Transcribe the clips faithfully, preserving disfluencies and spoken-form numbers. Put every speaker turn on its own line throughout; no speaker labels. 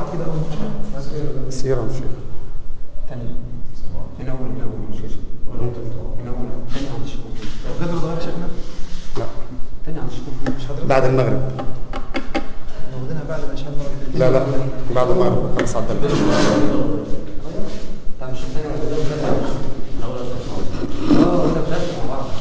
كده أو
سيرة مش
تاني من أول من أول مش كده من أول تاني عند الشيخ
لو قدر ضغط شيخنا
لا
تاني عند الشيخ
مش حضرتك
بعد المغرب.
واخدينها بعد العشاء المغرب.
لا لا بعد المغرب خلاص عدى البيت.
طب مش الثاني ولا الثالث؟ اه ولا الثالث مع بعض.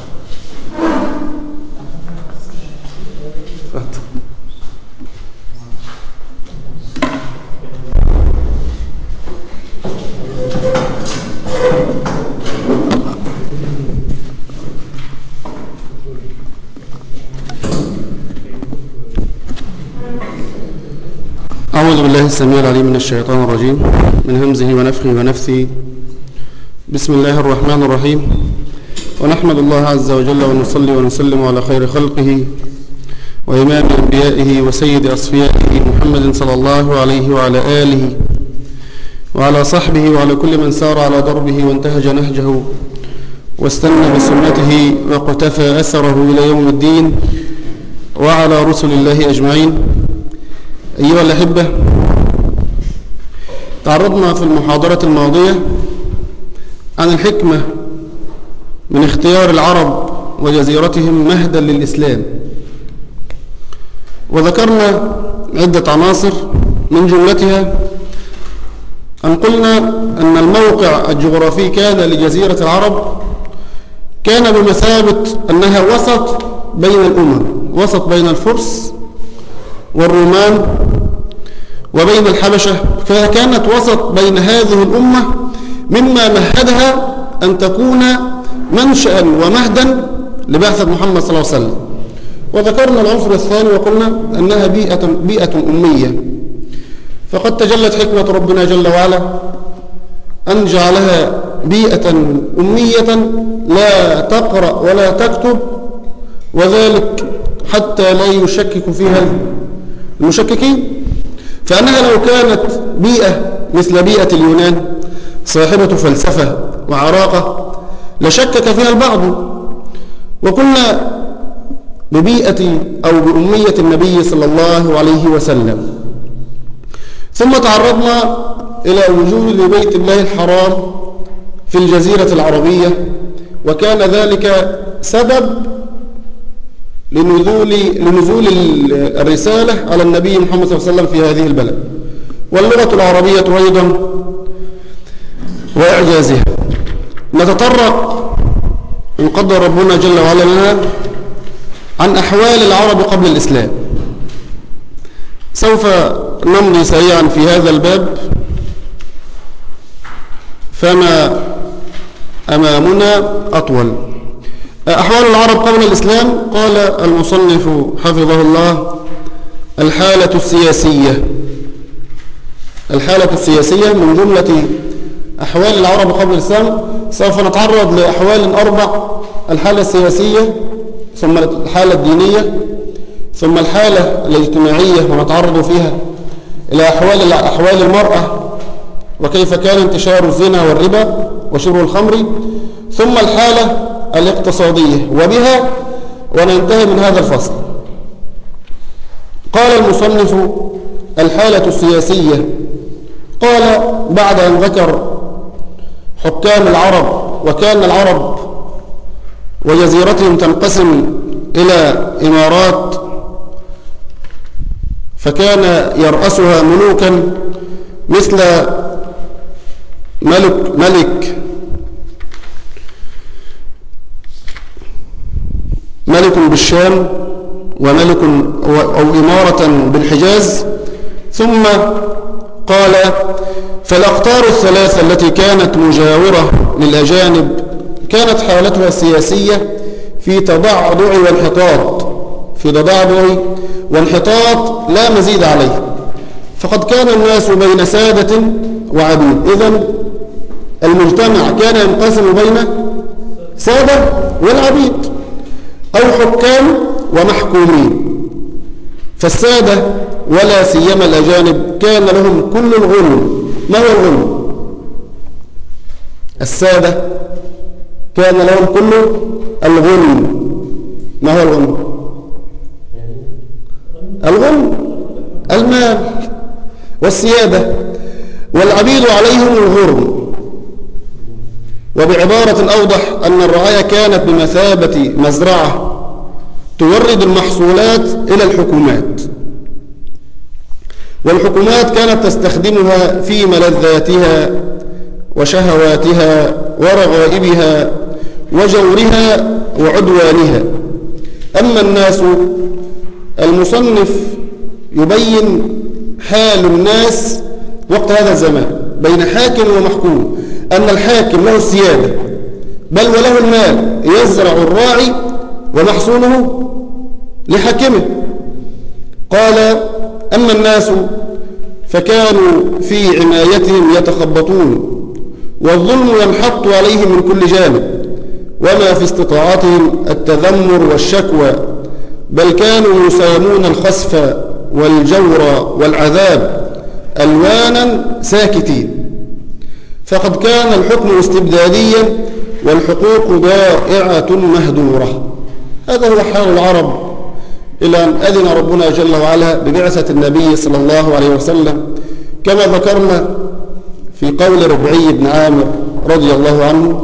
أعوذ بالله السميع العليم من الشيطان الرجيم من همزه ونفخه ونفثه. بسم الله الرحمن الرحيم، ونحمد الله عز وجل ونصلي ونسلم على خير خلقه وإمام أنبيائه وسيد أصفيائه محمد صلى الله عليه وعلى آله وعلى صحبه وعلى كل من سار على دربه وانتهج نهجه واستنى بسنته واقتفى أثره إلى يوم الدين، وعلى رسل الله أجمعين. أيها الأحبة، تعرضنا في المحاضرة الماضية عن الحكمة من اختيار العرب وجزيرتهم مهدا للإسلام، وذكرنا عدة عناصر من جملتها أن قلنا أن الموقع الجغرافي كان لجزيرة العرب كان بمثابة أنها وسط بين الأمم، وسط بين الفرس والرومان وبين الحبشة، فكانت وسط بين هذه الأمة مما مهدها أن تكون منشأ ومهدا لبعثة محمد صلى الله عليه وسلم. وذكرنا العنصر الثاني وقلنا أنها بيئة, بيئة أمية، فقد تجلت حكمة ربنا جل وعلا أن جعلها بيئة أمية لا تقرأ ولا تكتب، وذلك حتى لا يشكك فيها المشككين. فأنها لو كانت بيئة مثل بيئة اليونان صاحبة فلسفة وعراقة لشكك فيها البعض، وقلنا ببيئة أو بأمية النبي صلى الله عليه وسلم. ثم تعرضنا إلى وجود بيت الله الحرام في الجزيرة العربية، وكان ذلك سبب لنزول, لنزول الرسالة على النبي محمد صلى الله عليه وسلم في هذه البلد، واللغة العربية أيضا وإعجازها. نتطرق إن قدر ربنا جل وعلا لنا عن أحوال العرب قبل الإسلام. سوف نمضي سريعا في هذا الباب، فما أمامنا أطول. أحوال العرب قبل الإسلام، قال المصنف حفظه الله: الحالة السياسية. الحالة السياسية من جملة أحوال العرب قبل الإسلام. سوف نتعرض لأحوال أربع: الحالة السياسية، ثم الحالة الدينية، ثم الحالة الاجتماعية، ونتعرض فيها إلى أحوال أحوال المرأة وكيف كان انتشار الزنا والربا وشرب الخمر، ثم الحالة الاقتصادية، وبها وننتهي من هذا الفصل. قال المصنف: الحالة السياسية. قال بعد أن ذكر حكام العرب، وكان العرب وجزيرتهم تنقسم إلى إمارات، فكان يرأسها ملوكا مثل ملك ملك ملك بالشام، وملك أو إمارة بالحجاز. ثم قال: فالأقطار الثلاثة التي كانت مجاورة للأجانب كانت حالتها السياسية في تضعضع وانحطاط، في تضعضع وانحطاط لا مزيد عليه. فقد كان الناس بين سادة وعبيد، إذن المجتمع كان ينقسم بين سادة والعبيد، أو حكام ومحكومين. فالسادة ولا سيما الأجانب كان لهم كل الغنم. ما هو الغنم؟ السادة كان لهم كل الغنم. ما هو الغنم؟ الغنم المال. والسيادة، والعبيد عليهم الغرم. وبعبارة أوضح أن الرعاية كانت بمثابة مزرعة تورد المحصولات إلى الحكومات، والحكومات كانت تستخدمها في ملذاتها وشهواتها ورغائبها وجورها وعدوانها. أما الناس، المصنف يبين حال الناس وقت هذا الزمان بين حاكم ومحكوم، أن الحاكم له السيادة بل وله المال، يزرع الراعي ومحصوله لحاكمه. قال: أما الناس فكانوا في عنايتهم يتخبطون، والظلم ينحط عليهم من كل جانب، وما في استطاعتهم التذمر والشكوى، بل كانوا يسامون الخسف والجور والعذاب ألوانا ساكتين. فقد كان الحكم استبداديا والحقوق ضائعة مهدورة. هذا هو حال العرب إلى أن أذن ربنا جل وعلا ببعثة النبي صلى الله عليه وسلم، كما ذكرنا في قول ربعي بن عامر رضي الله عنه.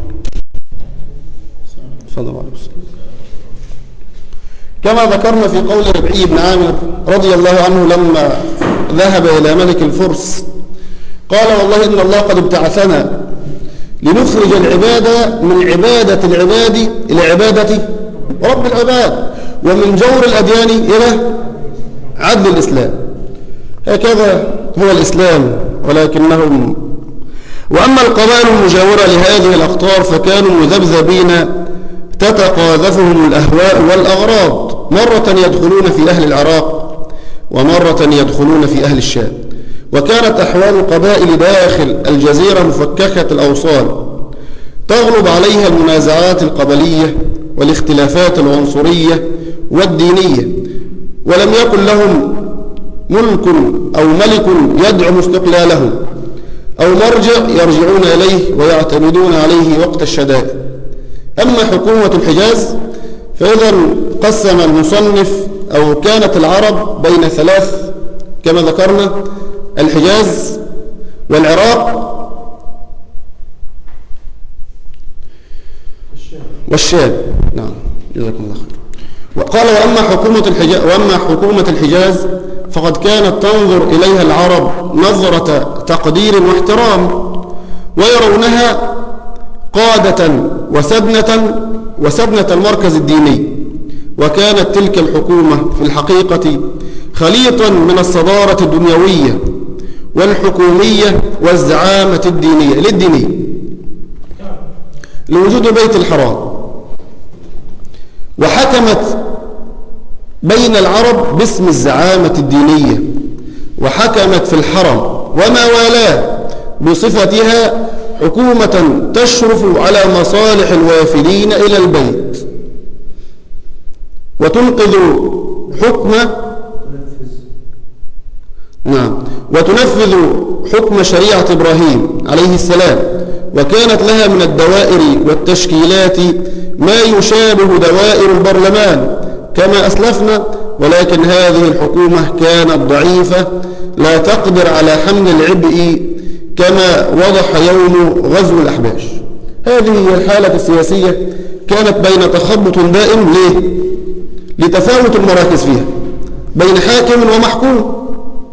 كما ذكرنا في قول ربعي بن عامر رضي الله عنه لما ذهب إلى ملك الفرس، قال: والله إن الله قد ابتعثنا لنخرج العبادة من عبادة العباد إلى عبادة رب العباد، ومن جور الأديان إلى عدل الإسلام. هكذا هو الإسلام. ولكنهم وأما القبائل المجاورة لهذه الأقطار فكانوا مذبذبين تتقاذفهم الأهواء والأغراض، مرة يدخلون في أهل العراق ومرة يدخلون في أهل الشام. وكانت أحوال القبائل داخل الجزيرة مفككة الأوصال، تغلب عليها المنازعات القبلية والاختلافات العنصرية والدينية، ولم يكن لهم ملك أو ملك يدعم استقلالهم أو مرجع يرجعون إليه ويعتمدون عليه وقت الشدائد. أما حكومة الحجاز فإذا قسم المصنف أو كانت العرب بين ثلاث كما ذكرنا: الحجاز والعراق والشام. نعم، جزاكم الله خير. وقال: وأما حكومة الحجاز وأما حكومة الحجاز فقد كانت تنظر إليها العرب نظرة تقدير واحترام، ويرونها قادة وسبنة وسبنة المركز الديني. وكانت تلك الحكومة في الحقيقة خليطا من الصدارة الدنيوية والحكومية والزعامة الدينية للدينية لوجود بيت الحرام، وحكمت بين العرب باسم الزعامة الدينية، وحكمت في الحرم وما والاه بصفتها حكومة تشرف على مصالح الوافدين إلى البيت، وتنقذ حكم نعم وتنفذ حكم شريعة إبراهيم عليه السلام. وكانت لها من الدوائر والتشكيلات ما يشابه دوائر البرلمان كما أسلفنا، ولكن هذه الحكومة كانت ضعيفة لا تقدر على حمل العبء كما وضح يوم غزو الأحباش. هذه هي الحالة السياسية، كانت بين تخبط دائم. ليه؟ لتفاوت المراكز فيها بين حاكم ومحكوم.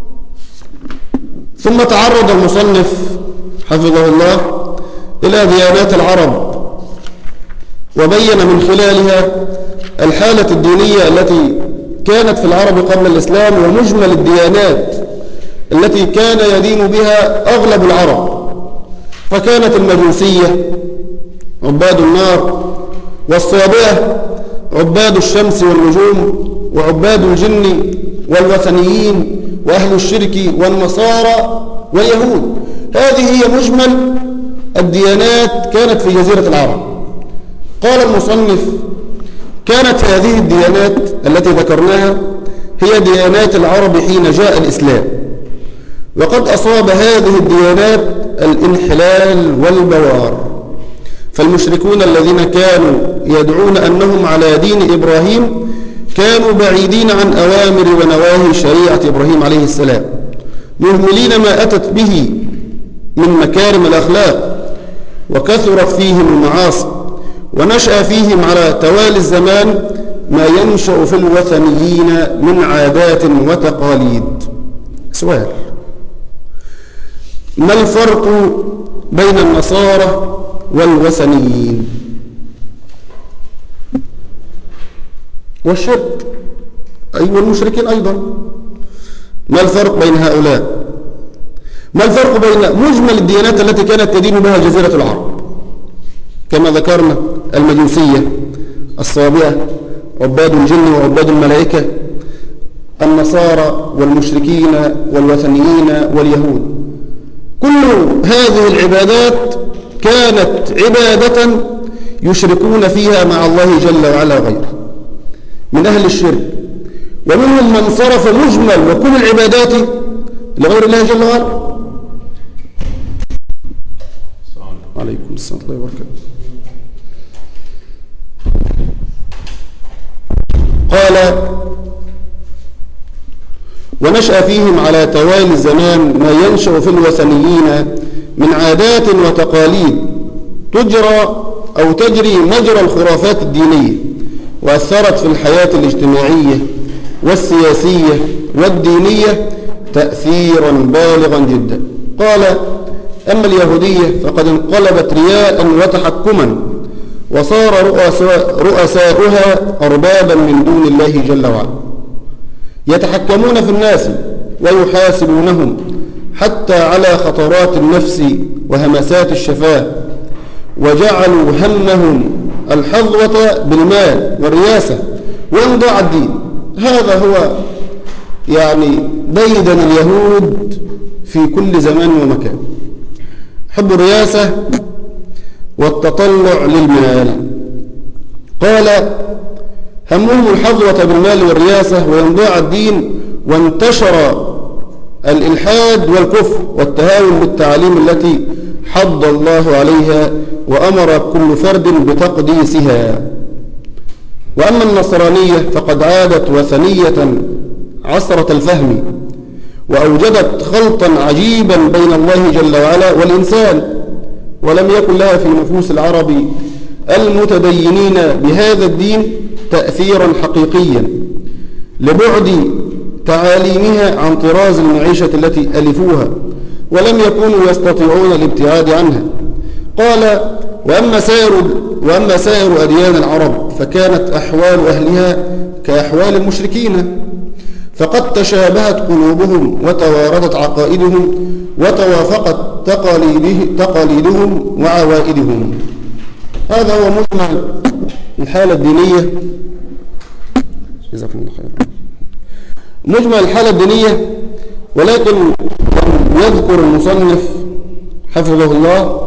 ثم تعرض المصنف حفظه الله إلى ديانات العرب، وبين من خلالها الحالة الدينية التي كانت في العرب قبل الإسلام، ومجمل الديانات التي كان يدين بها أغلب العرب. فكانت المجوسية عباد النار، والصابئة عباد الشمس والنجوم، وعباد الجن والوثنيين، وأهل الشرك والنصارى واليهود. هذه هي مجمل الديانات كانت في جزيرة العرب. قال المصنف: كانت هذه الديانات التي ذكرناها هي ديانات العرب حين جاء الإسلام، وقد أصاب هذه الديانات الانحلال والبوار. فالمشركون الذين كانوا يدعون أنهم على دين إبراهيم كانوا بعيدين عن أوامر ونواهي شريعة إبراهيم عليه السلام، مهملين ما أتت به من مكارم الأخلاق، وكثرت فيهم المعاصي، ونشأ فيهم على توالي الزمان ما ينشأ في الوثنيين من عادات وتقاليد. سؤال: ما الفرق بين النصارى والوثنيين والشرك أي والمشركين أيضا؟ ما الفرق بين هؤلاء؟ ما الفرق بين مجمل الديانات التي كانت تدين بها جزيرة العرب كما ذكرنا؟ المجوسية، الصابئة، عباد الجن وعباد الملائكة، النصارى والمشركين والوثنيين واليهود. كل هذه العبادات كانت عبادة يشركون فيها مع الله جل وعلا غيره من أهل الشرك، ومنهم من صرف مجمل وكل العبادات لغير الله جل وعلا. عليكم السلام ورحمة الله وبركاته. قال: ونشأ فيهم على توالي الزمان ما ينشأ في الوثنيين من عادات وتقاليد تجرى أو تجري مجرى الخرافات الدينية، وأثرت في الحياة الاجتماعية والسياسية والدينية تأثيرا بالغا جدا. قال: أما اليهودية فقد انقلبت رياء وتحكما، وصار رؤساؤها أربابا من دون الله جل وعلا، يتحكمون في الناس ويحاسبونهم حتى على خطرات النفس وهمسات الشفاه، وجعلوا همهم الحظوة بالمال والرياسة وإمضاء الدين. هذا هو يعني ديدن اليهود في كل زمان ومكان، حب الرياسة والتطلع للمال. قال: همهم الحظوة بالمال والرياسة وإمضاء الدين، وانتشر الإلحاد والكفر والتهاون بالتعاليم التي حض الله عليها وأمر كل فرد بتقديسها. وأما النصرانية فقد عادت وثنية عصرة الفهم، وأوجدت خلطا عجيبا بين الله جل وعلا والإنسان، ولم يكن لها في نفوس العرب المتدينين بهذا الدين تأثيرا حقيقيا لبعد تعاليمها عن طراز المعيشة التي ألفوها، ولم يكونوا يستطيعون الابتعاد عنها. قال: وأما سائر, وأما سائر أديان العرب فكانت أحوال أهلها كأحوال المشركين، فقد تشابهت قلوبهم وتواردت عقائدهم وتوافقت تقاليده تقاليدهم وعوائدهم. هذا هو مجمل الحالة الدينية. جزاكم الله خيرا. مجمل الحالة الدينية، ولكن يذكر المصنف حفظه الله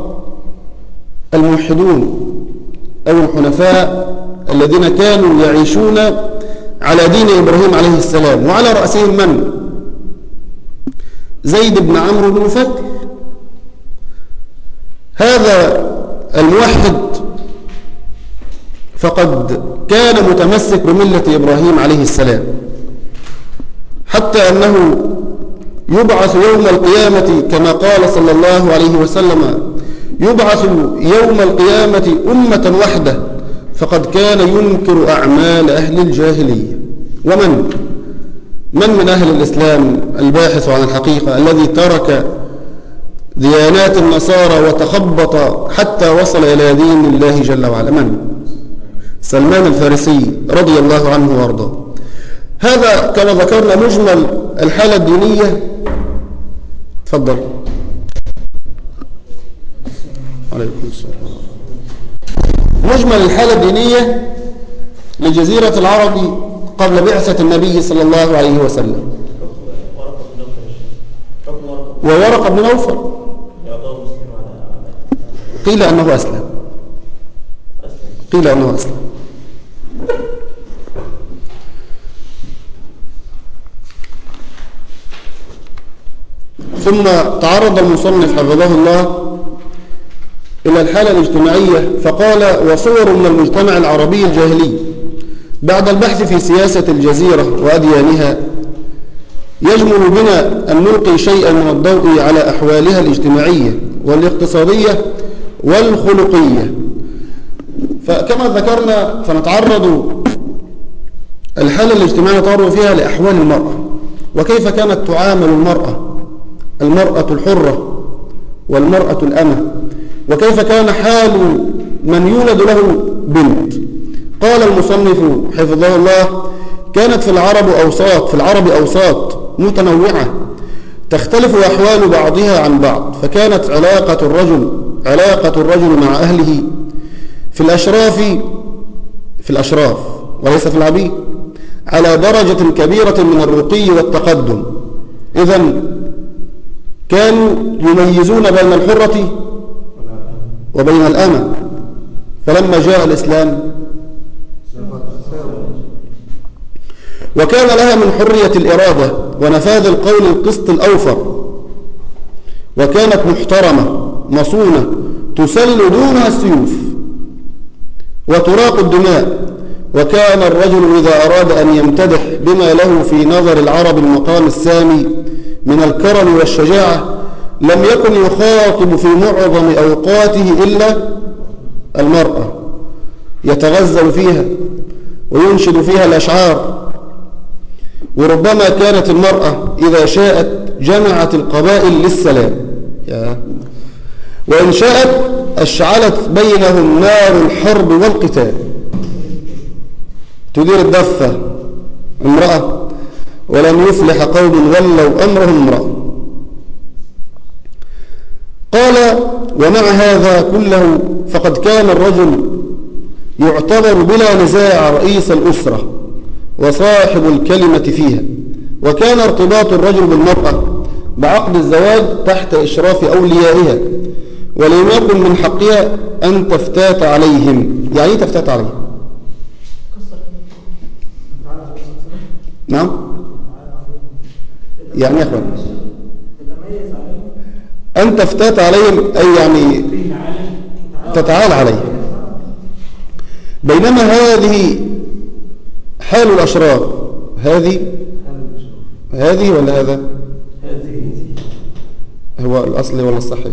الموحدون أو الحنفاء الذين كانوا يعيشون على دين إبراهيم عليه السلام، وعلى رأسهم من؟ زيد بن عمرو بن فك. هذا الموحد فقد كان متمسك بملة إبراهيم عليه السلام، حتى أنه يبعث يوم القيامة كما قال صلى الله عليه وسلم: يبعث يوم القيامة أمة وحدة، فقد كان ينكر أعمال أهل الجاهلية. ومن من من أهل الإسلام الباحث عن الحقيقة الذي ترك ديانات النصارى وتخبط حتى وصل إلى دين الله جل وعلا؟ من؟ سلمان الفارسي رضي الله عنه وارضاه. هذا كما ذكرنا مجمل الحالة الدينية. تفضل. عليكم السلام. مجمل الحالة الدينية لجزيرة العرب قبل بعثة النبي صلى الله عليه وسلم. وورقة بن نوفل قيل أنه أسلم، قيل أنه أسلم. ثم تعرض المصنف حفظه الله إلى الحالة الاجتماعية فقال: وصور من المجتمع العربي الجاهلي بعد البحث في سياسة الجزيرة وأديانها يجمل بنا أن نلقي شيئا من الضوء على أحوالها الاجتماعية والاقتصادية والخلقية. فكما ذكرنا فنتعرض الحالة الاجتماعية نتعرض فيها لأحوال المرأة، وكيف كانت تعامل المرأة المرأة الحرة والمرأة الأمة، وكيف كان حال من يولد له بنت. قال المصنف حفظه الله: كانت في العرب أوساط في العرب أوساط متنوعة تختلف أحوال بعضها عن بعض، فكانت علاقة الرجل علاقة الرجل مع أهله في الأشراف في الأشراف وليس في العبيد على درجة كبيرة من الرقي والتقدم. إذن كانوا يميزون بين الحرة وبين الأمة، فلما جاء الإسلام وكان لها من حرية الإرادة ونفاذ القول القسط الأوفر، وكانت محترمة مصونة تسل دونها السيوف وتراق الدماء. وكان الرجل إذا أراد أن يمتدح بما له في نظر العرب المقام السامي من الكرم والشجاعة لم يكن يخاطب في معظم أوقاته إلا المرأة، يتغزل فيها وينشد فيها الأشعار. وربما كانت المرأة إذا شاءت جمعت القبائل للسلام، وإن شاءت أشعلت بينهم نار الحرب والقتال. تدير الدفة امرأة، ولم يفلح قوم ولوا أمرهم امرأة. قال: ومع هذا كله فقد كان الرجل يعتبر بلا نزاع رئيس الأسرة وصاحب الكلمة فيها، وكان ارتباط الرجل بالمرأة بعقد الزواج تحت إشراف أوليائها، ولم يكن من حقها أن تفتات عليهم. يعني ايه تفتات عليهم؟ نعم، يعني يا أخوان أن تفتات عليهم أي يعني تتعال عليهم. بينما هذه حال الأشراف. هذه هذه ولا هذا هو الأصل ولا الصحيح؟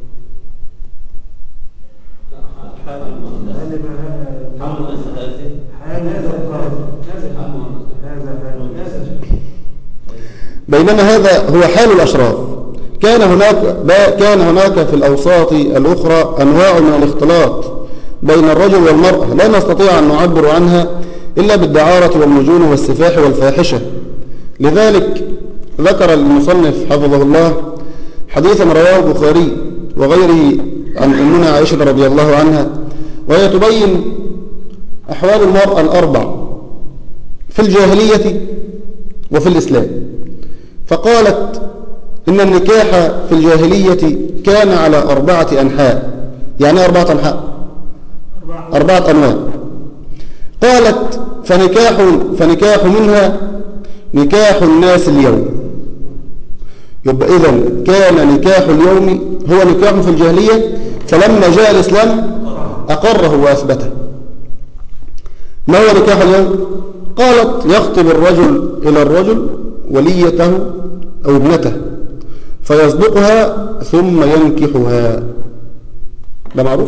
بينما هذا هو حال الأشراف. كان هناك كان هناك في الأوساط الأخرى أنواع من الاختلاط بين الرجل والمرأة لا نستطيع أن نعبر عنها إلا بالدعارة والمجون والسفاح والفاحشة. لذلك ذكر المصنف حفظه الله حديثا رواه البخاري وغيره عن أمنا عائشة رضي الله عنها، وهي تبين أحوال المرأة الأربع في الجاهلية وفي الإسلام. فقالت إن النكاح في الجاهلية كان على أربعة أنحاء. يعني أربعة أنحاء أربعة أنواع. قالت فنكاح, فنكاح منها نكاح الناس اليوم. يبقى إذن كان نكاح اليوم هو نكاح في الجاهلية، فلما جاء الإسلام أقره وأثبته. ما هو نكاح اليوم؟ قالت يخطب الرجل إلى الرجل وليته أو ابنته فيصدقها ثم ينكحها. ده معروف؟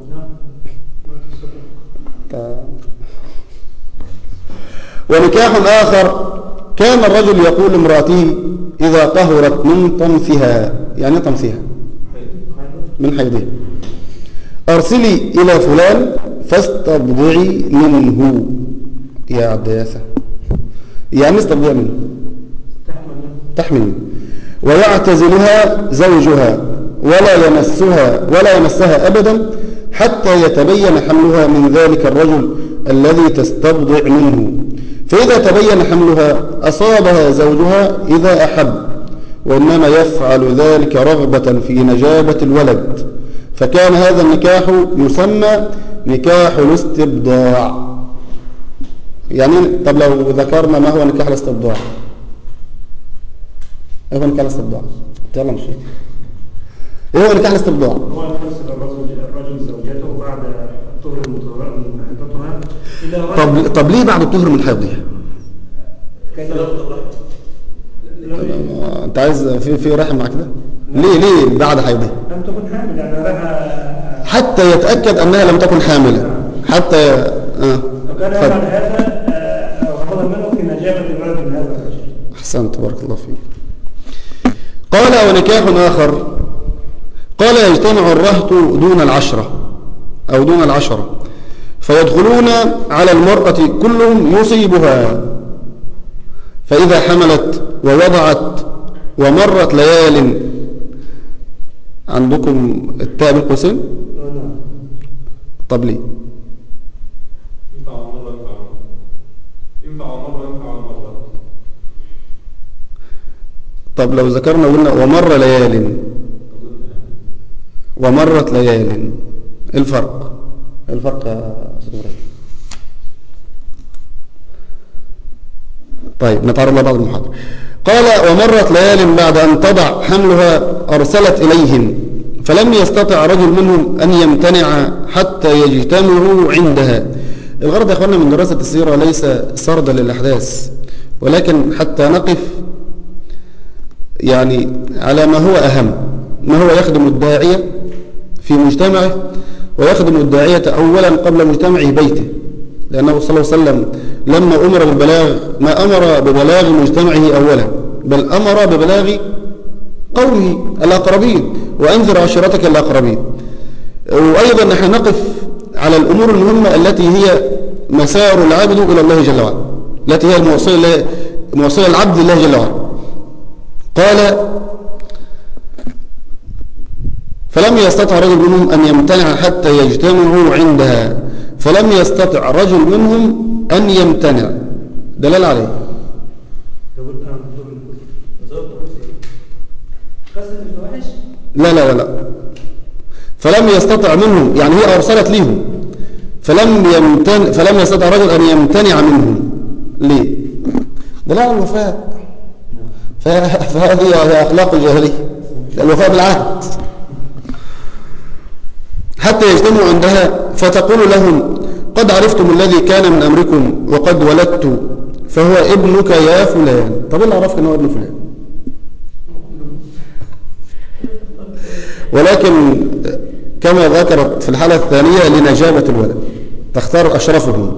ونكاح آخر كان الرجل يقول لامرأته إذا طهرت من طمثها. يعني طمثها من حيضها أرسلي إلى فلان فاستبضعي منه. يا عبدياسة يعني استبضعي منه تحمل. ويعتزلها زوجها ولا يمسها ولا يمسها أبدا حتى يتبين حملها من ذلك الرجل الذي تستبضع منه. فإذا تبين حملها أصابها زوجها إذا أحب، وإنما يفعل ذلك رغبة في نجابة الولد. فكان هذا النكاح يسمى نكاح الاستبضاع. يعني طب لو ذكرنا ما هو نكاح الاستبضاع؟ ايه هو نكاح الاستبضاع؟ يلا مشي. ايه هو نكاح الاستبضاع؟
هو أن يرسل الرجل الرجل زوجته بعد الطهر من حيضتها إلى
طب طب ليه بعد الطهر من حيضها؟ انت عايز في في رحم مع كده؟ ليه ليه بعد حيضها؟
لم تكن حامل يعني لها
حتى يتأكد أنها لم تكن حاملة حتى آه.
وكان يفعل هذا آه، أو حفظ منه في نجابة الولد من هذا الرجل.
أحسنت بارك الله فيك. قال ونكاح آخر قال يجتمع الرهط دون العشرة أو دون العشرة فيدخلون على المرأة كلهم يصيبها فإذا حملت ووضعت ومرت ليال. عندكم التاء بالقوسين؟ طب ليه؟
ينفع مرة ينفع ينفع مرة ينفع مرة.
طب لو ذكرنا وقلنا ومر ليال ومرت ليال، ايه الفرق؟ ايه الفرق يا أستاذ إبراهيم؟ طيب نتعرض لبعض المحاضرة. قال ومرت ليال بعد أن تضع حملها أرسلت إليهم فلم يستطع رجل منهم أن يمتنع حتى يجتمعوا عندها. الغرض يا أخوانا من دراسة السيرة ليس سردا للأحداث، ولكن حتى نقف يعني على ما هو أهم، ما هو يخدم الداعية في مجتمعه ويخدم الداعية أولا قبل مجتمعه بيته، لأنه صلى الله عليه وسلم لما أمر بالبلاغ ما أمر ببلاغ مجتمعه أولا، بل أمر ببلاغ قومه الأقربين، وأنذر عشيرتك الأقربين. وأيضا نحن نقف على الأمور المهمة التي هي مسار العبد إلى الله جل وعلا، التي هي الموصلة موصلة العبد لله جل وعلا. قال فلم يستطع رجل منهم أن يمتنع حتى يجتمعوا عندها، فلم يستطع رجل منهم أن يمتنع، دلال عليه. لا لا لا فلم يستطع منهم يعني هي أرسلت لهم فلم يمتن فلم يستطع رجل أن يمتنع منهم. ليه؟ دلال على الوفاء، فهذه هي أخلاق الجاهلية، الوفاء بالعهد. حتى يجتمعوا عندها فتقول لهم قد عرفتم الذي كان من أمركم وقد ولدت فهو ابنك يا فلان. طب اللي عرفك أنه ابن فلان؟ ولكن كما ذكرت في الحالة الثانية لنجابة الولد تختار أشرفهم،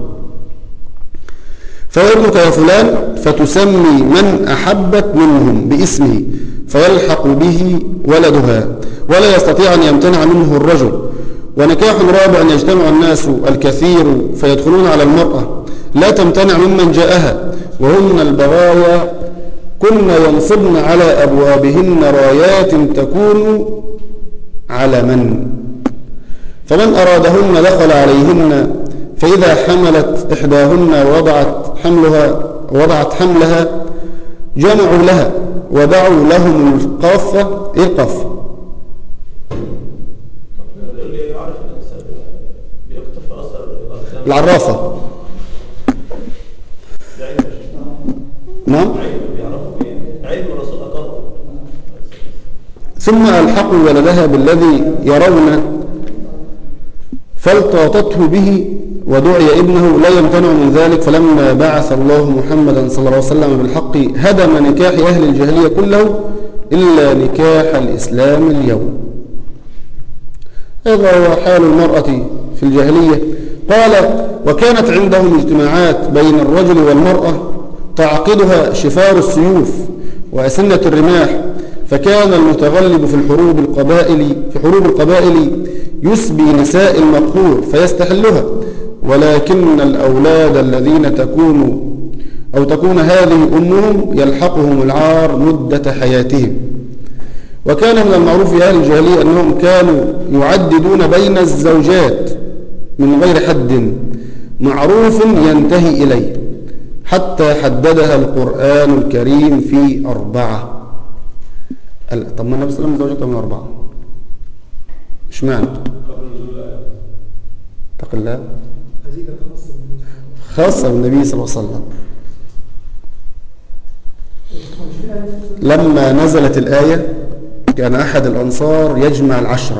فهو ابنك يا فلان فتسمي من أحبت منهم باسمه فيلحق به ولدها ولا يستطيع أن يمتنع منه الرجل. ونكاح رابع أن يجتمع الناس الكثير فيدخلون على المرأة لا تمتنع ممن جاءها وهن البغايا كن ينصبن على أبوابهن رايات تكون على من فمن أرادهن دخل عليهن فإذا حملت إحداهن وضعت حملها وضعت حملها جمعوا لها ودعوا لهم القافة. إيه القافة؟ العرافة. نعم. ثم ألحقوا ولدها بالذي يرون فالتقطته به ودعي ابنه لا يمتنع من ذلك. فلما بعث الله محمدا صلى الله عليه وسلم بالحق هدم نكاح أهل الجاهلية كله إلا نكاح الإسلام اليوم. هذا هو حال المرأة في الجاهلية. قال وكانت عندهم اجتماعات بين الرجل والمرأة تعقدها شفار السيوف وأسنة الرماح، فكان المتغلب في الحروب القبائل في حروب القبائل يسبي نساء المقهور فيستحلها، ولكن الأولاد الذين تكون أو تكون هذه أمهم يلحقهم العار مدة حياتهم. وكان من المعروف في أهل الجاهلية أنهم كانوا يعددون بين الزوجات من غير حد معروف ينتهي إليه، حتى حددها القرآن الكريم في أربعة. طب ما النبي صلى الله عليه وسلم زوجته من أربعة، إيش معنى؟ اتق الله خاصة بالنبي صلى الله عليه وسلم. لما نزلت الآية كان أحد الأنصار يجمع العشرة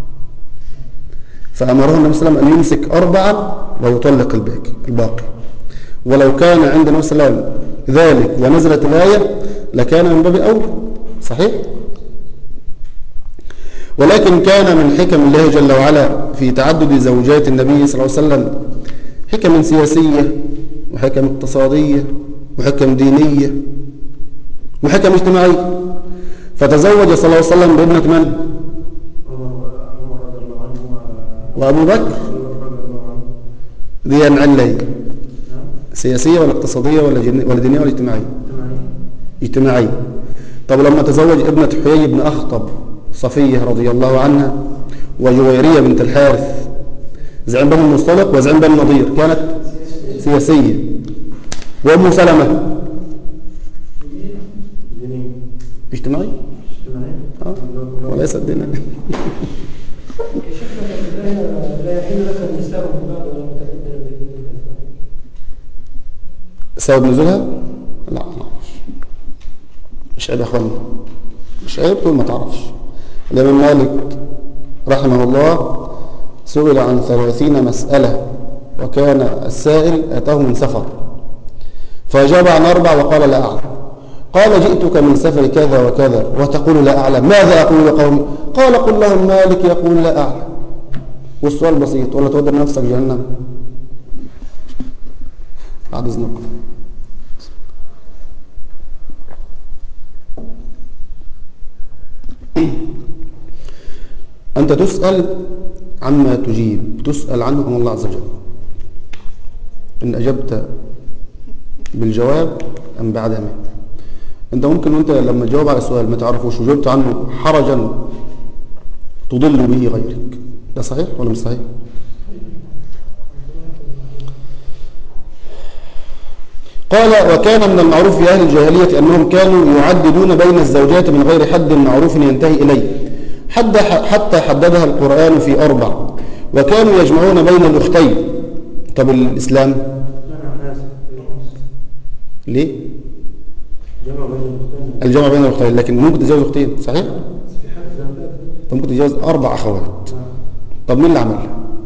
فأمره النبي صلى الله عليه وسلم أن يمسك أربعة ويطلق الباقي، ولو كان عند النبي صلى الله عليه وسلم ذلك ونزلت الآية لكان من باب أولى، صحيح؟ ولكن كان من حكم الله جل وعلا في تعدد زوجات النبي صلى الله عليه وسلم حكم سياسية وحكم اقتصادية وحكم دينية وحكم اجتماعية. فتزوج صلى الله عليه وسلم بابنة من؟ وأبو بكر. دي علة سياسية ولا اقتصادية ولا ولا دينية ولا اجتماعية؟ اجتماعية. طب لما تزوج ابنة حيي بن أخطب صفية رضي الله عنها وجويرية بنت الحارث زعيم بني المصطلق وزعيم بني النضير كانت سياسية. وأم سلمة اجتماعي اه وليس دينيا.
لا يحل لك النساء من بعد ولا متبدل بدين
سبب نزولها؟ لا ما اعرفش. مش عيب يا اخوانا، مش عيب طول ما تعرفش. الإمام مالك رحمه الله سئل عن ثلاثين مسألة وكان السائل أتاه من سفر فأجاب عن أربع وقال لا أعلم. قال جئتك من سفر كذا وكذا وتقول لا أعلم، ماذا أقول لقومي؟ قال قل لهم مالك يقول لا أعلم. والسؤال بسيط، ولا تودر نفسك جهنم؟ بعد إذنكم. أنت تسأل عما تجيب، تسأل عنه من الله عز وجل، إن أجبت بالجواب أم بعدمه. أنت ممكن وأنت لما تجاوب على السؤال ما تعرفوش وجاوبت عنه حرجا تضل به غيرك، ده صحيح ولا مش صحيح؟ قال وكان من المعروف في أهل الجاهلية أنهم كانوا يعددون بين الزوجات من غير حد معروف ينتهي إليه حتى حددها القرآن في أربع، وكانوا يجمعون بين الأختين. طب الإسلام ليه؟ الجمع بين الأختين، لكن ممكن تتجوز أختين صحيح؟ طب ممكن تتجوز أربع أخوات. طب مين اللي عملها؟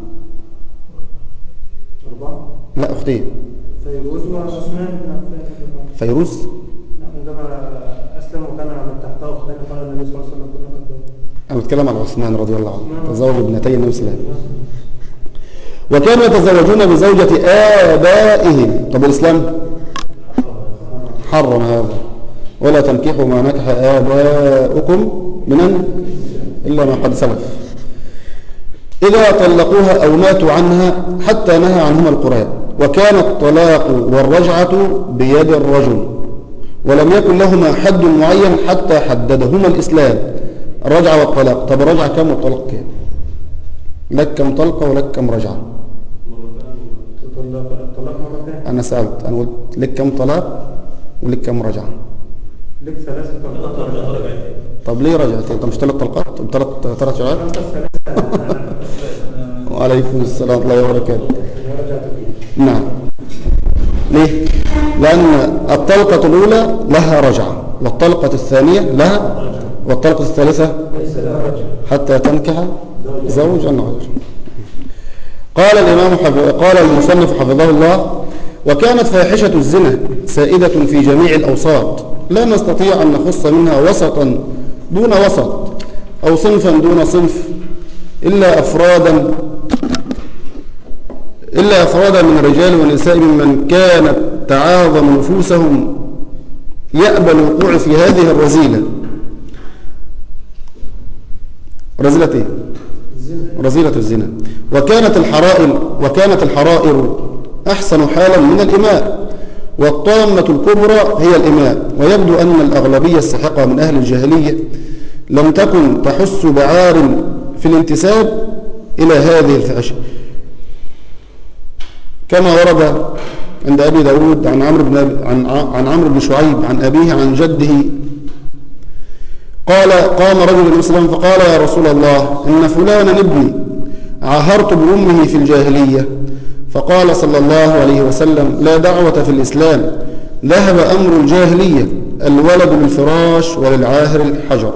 أربعة؟
لا أختين.
فيروز وعثمان بن عفان.
فيروز؟
لا عندما أسلم وكان من تحته أختين قال النبي صلى الله عليه وسلم كنا قد دور.
أنا بتكلم عن عثمان رضي الله عنه، تزوج ابنتي النبي صلى الله عليه وسلم. وكانوا يتزوجون بزوجة آبائهم. طب الإسلام حرم هذا، ولا تنكحوا ما نكح آباؤكم من إلا ما قد سلف إذا طلقوها أو ماتوا عنها حتى نهى عنهما القرآن. وكان الطلاق والرجعة بيد الرجل ولم يكن لهما حد معين حتى حددهما الإسلام، الرجعة والطلاق. طب الرجعة كم والطلاق كم؟ لك كم طلقة ولك كم رجعة؟
الطلاق مرتين.
أنا سألت، أنا قلت لك كم طلاق ولك كم رجعة؟
لك ثلاثة طلقات.
طب ليه رجعتين؟ طب مش ثلاث طلقات؟ طب ثلاث ثلاث رجعات؟ وعليكم السلام ورحمة الله وبركاته. نعم. ليه؟ لأن الطلقة الأولى لها رجعة، والطلقة الثانية لها، والطلقة الثالثة حتى تنكح زوجا غيره. قال الإمام حفظ... قال المصنف حفظه الله وكانت فاحشة الزنا سائدة في جميع الأوساط، لا نستطيع أن نخص منها وسطا دون وسط أو صنفا دون صنف إلا أفرادا إلا أفرادا من الرجال والنساء ممن كانت تعاظم نفوسهم يأبى الوقوع في هذه الرذيلة. رذيلة إيه؟ رذيلة الزنا. وكانت الحرائر وكانت الحرائر أحسن حالا من الإماء، والطامة الكبرى هي الإماء. ويبدو أن الأغلبية السحقة من أهل الجاهلية لم تكن تحس بعار في الانتساب إلى هذه الفحشة، كما ورد عند أبي داود عن عمرو بن عن عن عمرو بن شعيب عن أبيه عن جده قال قام رجل مسلم فقال يا رسول الله إن فلانا ابني عاهرت بأمه في الجاهلية. فقال صلى الله عليه وسلم لا دعوة في الإسلام، ذهب أمر الجاهلية، الولد بالفراش وللعاهر الحجر.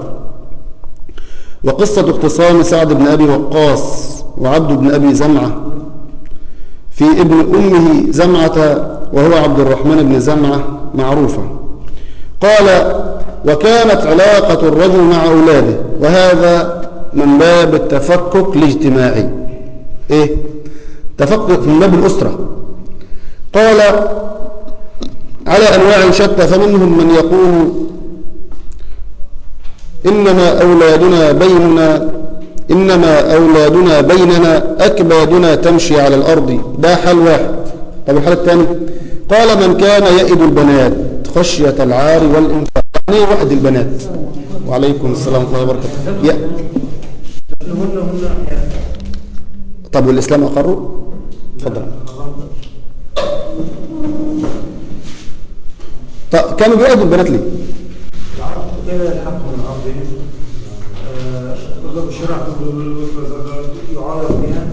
وقصة اختصام سعد بن أبي وقاص وعبد بن أبي زمعة في ابن أمه زمعة وهو عبد الرحمن بن زمعة معروفة. قال وكانت علاقة الرجل مع أولاده، وهذا من باب التفكك الاجتماعي. إيه؟ تفكك من باب الأسرة. قال على أنواع شتى، فمنهم من يقول إنما أولادنا بيننا إنما أولادنا بيننا أكبادنا تمشي على الأرض. ده حال واحد. طب الحال الثاني قال من كان يئد البنات خشية العار والإنفاق. يعني وحد البنات. وعليكم السلام ورحمة الله وبركاته. يا. طب والإسلام أقره؟ تفضل. طب كانوا بيئدوا البنات ليه؟
كده الحق من عرضهم الشرع يعارض بها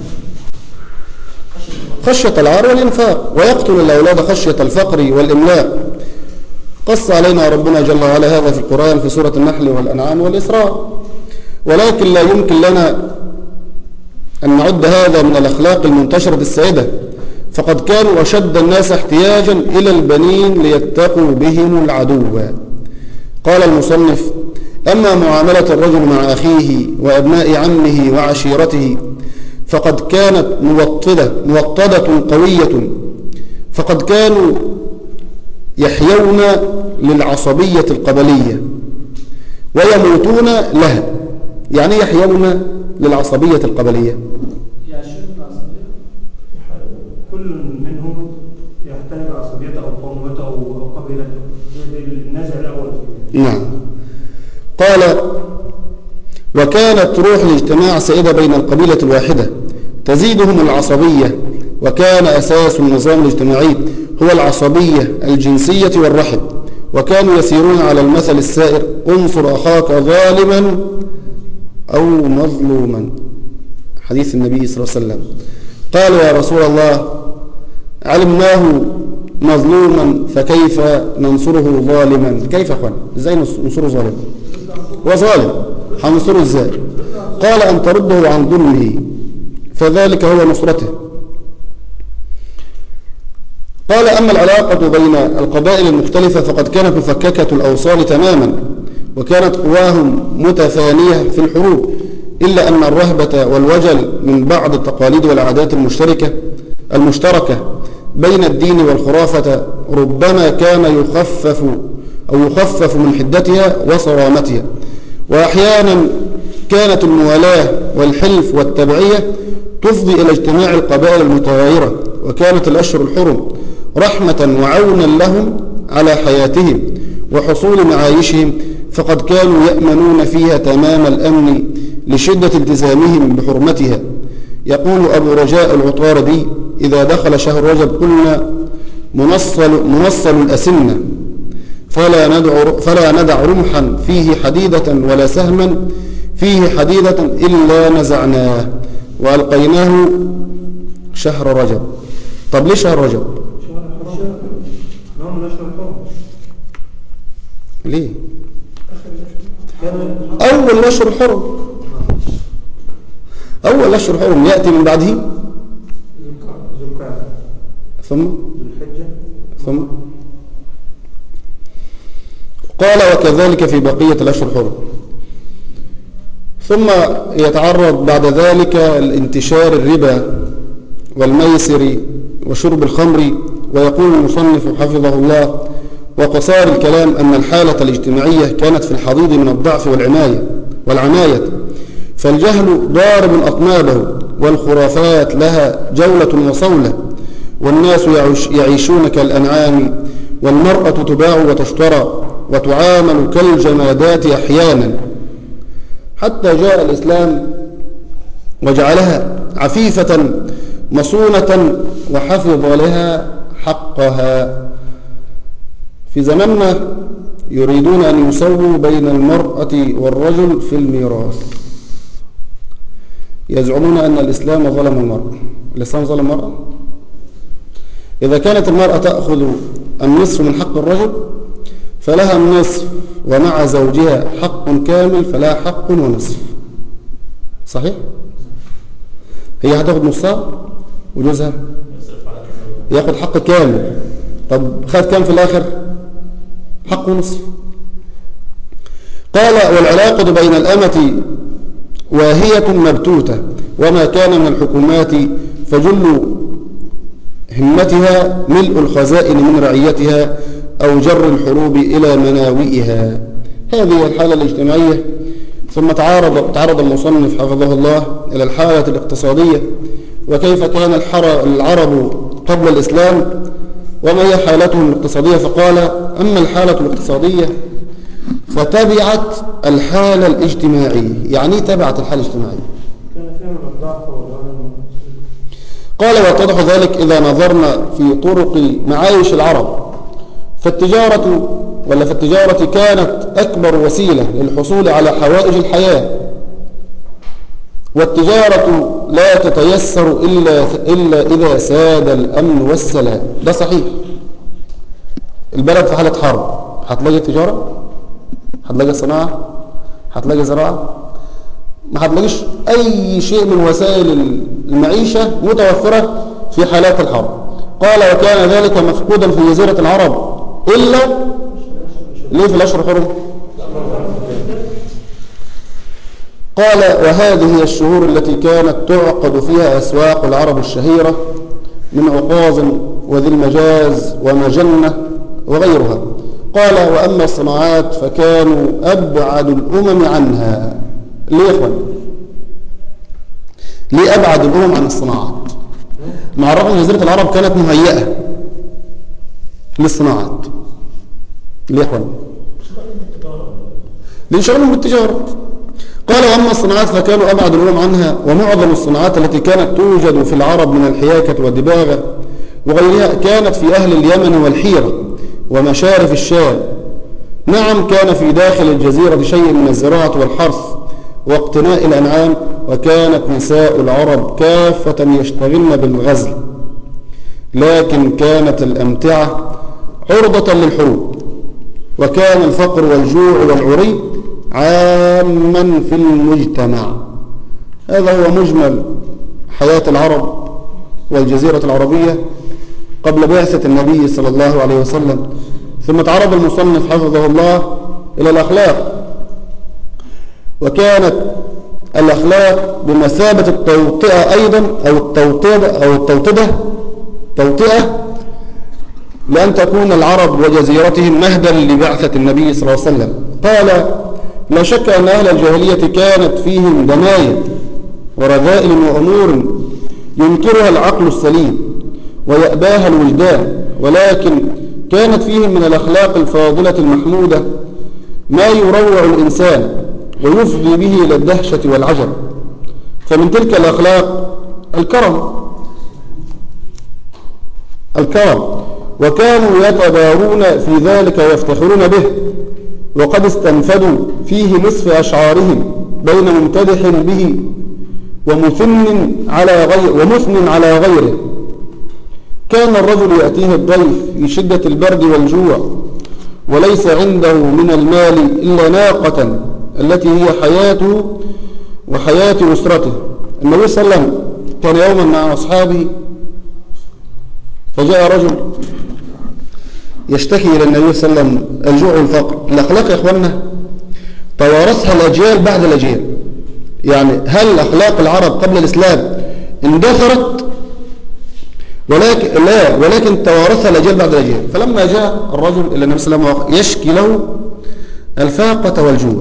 خشية العار والإنفاق، ويقتل الأولاد خشية الفقر والإملاق. قص علينا ربنا جل وعلا هذا في القرآن في سورة النحل والأنعام والإسراء. ولكن لا يمكن لنا أن نعد هذا من الأخلاق المنتشرة السائدة، فقد كانوا أشد الناس احتياجا إلى البنين ليتقوا بهم العدو. قال المصنف: أما معاملة الرجل مع أخيه وأبناء عمه وعشيرته فقد كانت موطدة موطدة قوية، فقد كانوا يحيون للعصبية القبلية ويموتون لها. يعني يحيون للعصبية القبلية،
كل منهم يحتاج عصبيته أو قومته أو قبيلته. النزع الأول.
نعم. قال: وكانت روح الاجتماع سائدة بين القبيلة الواحدة تزيدهم العصبية، وكان أساس النظام الاجتماعي هو العصبية الجنسية والرحم، وكانوا يسيرون على المثل السائر: انصر أخاك ظالما أو مظلوما، حديث النبي صلى الله عليه وسلم. قالوا: يا رسول الله، علمناه مظلوما فكيف ننصره ظالما؟ كيف أخوان؟ إزاي ننصره ظالما؟ وظالم هننصره إزاي؟ قال: أن ترده عن ظلمه، فذلك هو نصرته. قال: أما العلاقة بين القبائل المختلفة فقد كانت مفككة الأوصال تماما، وكانت قواهم متفانية في الحروب، إلا أن الرهبة والوجل من بعض التقاليد والعادات المشتركة المشتركة بين الدين والخرافة ربما كان يخفف أو يخفف من حدتها وصرامتها. وأحيانا كانت الموالاة والحلف والتبعية تفضي إلى اجتماع القبائل المتغيرة، وكانت الأشهر الحرم رحمة وعونا لهم على حياتهم وحصول معايشهم، فقد كانوا يأمنون فيها تمام الأمن لشدة التزامهم بحرمتها. يقول أبو رجاء العطاردي: إذا دخل شهر رجب قلنا منصل, منصل الأسنة، فلا ندع, فلا ندع رمحا فيه حديدة ولا سهما فيه حديدة إلا نزعناه وألقيناه شهر رجب. طب ليه شهر رجب؟
شهر الحرم. نعم، نشهر الحرم.
ليه؟ أول أشهر الحرم، أول أشهر الحرم يأتي من بعده
ذو القعدة
ثم
ذو الحجة
ثم قال: وكذلك في بقية الأشهر الحرم. ثم يتعرض بعد ذلك الانتشار الربا والميسر وشرب الخمر. ويقول المصنف حفظه الله: وقصار الكلام أن الحالة الاجتماعية كانت في الحضيض من الضعف والعناية والعناية، فالجهل ضارب أطنابه، والخرافات لها جولة وصولة، والناس يعيشون كالأنعام، والمرأة تباع وتشترى وتعامل كالجمادات أحيانا، حتى جاء الإسلام وجعلها عفيفة مصونة وحفظ لها حقها. في زماننا يريدون أن يسووا بين المرأة والرجل في الميراث، يزعمون أن الإسلام ظلم المرأة. الإسلام ظلم المرأة؟ إذا كانت المرأة تأخذ النصف من حق الرجل فلها النصف، ومع زوجها حق كامل فلها حق ونصف. صحيح؟ هي هتاخد نصها وجوزها ياخد حق كامل. طب خد كام في الآخر؟ حق ونصف. قال والعلاقة بين الأمة واهية مبتوتة، وما كان من الحكومات فجل همتها ملء الخزائن من رعيتها أو جر الحروب إلى مناوئها. هذه الحالة الاجتماعية. ثم تعارض, تعرض المصنف حفظه الله إلى الحالة الاقتصادية وكيف كان العرب قبل الإسلام وما هي حالتهم الاقتصادية، فقال أما الحالة الاقتصادية فتبعت الحالة الاجتماعية. يعني تبعت الحالة الاجتماعية.
كان فيها من الضعف والغنم.
قال ويتضح ذلك إذا نظرنا في طرق معايش العرب، فالتجارة ولا فالتجارة كانت أكبر وسيلة للحصول على حوائج الحياة، والتجارة لا تتيسر إلا, إلا إذا ساد الأمن والسلام. ده صحيح. البلد في حالة حرب هتلاقي تجارة، هتلاقي صناعة، هتلاقي زراعة، ما هتلاقيش أي شيء من وسائل المعيشة متوفرة في حالات الحرب. قال وكان ذلك مفقودا في جزيرة العرب إلا ليه في الأشهر الحرم. قال وهذه هي الشهور التي كانت تعقد فيها أسواق العرب الشهيرة من عقاظ وذي المجاز ومجنة وغيرها. قال وأما الصناعات فكانوا أبعد الأمم عنها. ليه يا إخوان؟ ليه أبعد الأمم عن الصناعات؟ مع الرغم أن جزيرة العرب كانت مهيئة للصناعات. ليه يا إخوان؟ لانشغالهم بالتجارة. قال وأما الصناعات فكانوا أبعد الأمم عنها، ومعظم الصناعات التي كانت توجد في العرب من الحياكة والدباغة وغيرها كانت في أهل اليمن والحيرة ومشارف الشام. نعم كان في داخل الجزيرة شيء من الزراعة والحرث واقتناء الأنعام، وكانت نساء العرب كافة يشتغلن بالغزل، لكن كانت الأمتعة عرضة للحروب، وكان الفقر والجوع والعري عاما في المجتمع. هذا هو مجمل حياة العرب والجزيرة العربية قبل بعثة النبي صلى الله عليه وسلم. ثم تعرض المصنف حفظه الله إلى الأخلاق، وكانت الأخلاق بمثابة التوطئة أيضا أو التوطئة أو التوطئة توطئة لأن تكون العرب وجزيرتهم مهدا لبعثة النبي صلى الله عليه وسلم. قال لا شك أن أهل الجاهلية كانت فيهم دنايا ورذائل وأمور ينكرها العقل السليم ويأباها الوجدان، ولكن كانت فيهم من الأخلاق الفاضلة المحمودة ما يروع الإنسان ويفضي به إلى الدهشة والعجب. فمن تلك الأخلاق الكرم الكرم وكانوا يتبارون في ذلك ويفتخرون به، وقد استنفدوا فيه نصف أشعارهم بين ممتدح به ومثن على غير ومثن على غيره. كان الرجل يأتيه الضيف في شدة البرد والجوع وليس عنده من المال إلا ناقة التي هي حياته وحياة أسرته. النبي صلى الله عليه وسلم كان يوما مع أصحابه فجاء رجل يشتكي إلى النبي صلى الله عليه وسلم الجوع والفقر. الأخلاق يا إخواننا توارثها الأجيال بعد الأجيال. يعني هل أخلاق العرب قبل الإسلام اندثرت؟ ولكن لا ولكن توارثها الأجيال بعد الأجيال. فلما جاء الرجل إلى النبي صلى الله عليه وسلم يشكي له الفاقة والجوع،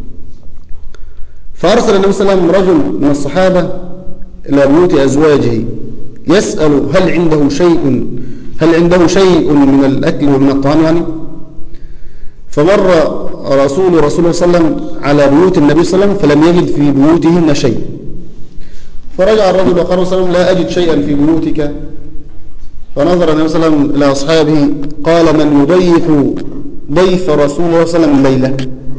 فأرسل النبي صلى الله عليه وسلم رجل من الصحابة إلى بيوت أزواجه يسأل هل عنده شيء هل عنده شيء من الأكل ومن الطعام يعني. فمر رسول رسول الله صلى الله عليه وسلم على بيوت النبي صلى الله عليه وسلم فلم يجد في بيوتهن شيء، فرجع الرجل وقال صلى الله عليه وسلم لا أجد شيئا في بيوتك. فنظر النبي صلى الله عليه وسلم إلى أصحابه قال من يضيف ضيف رسول الله صلى الله عليه وسلم الليلة؟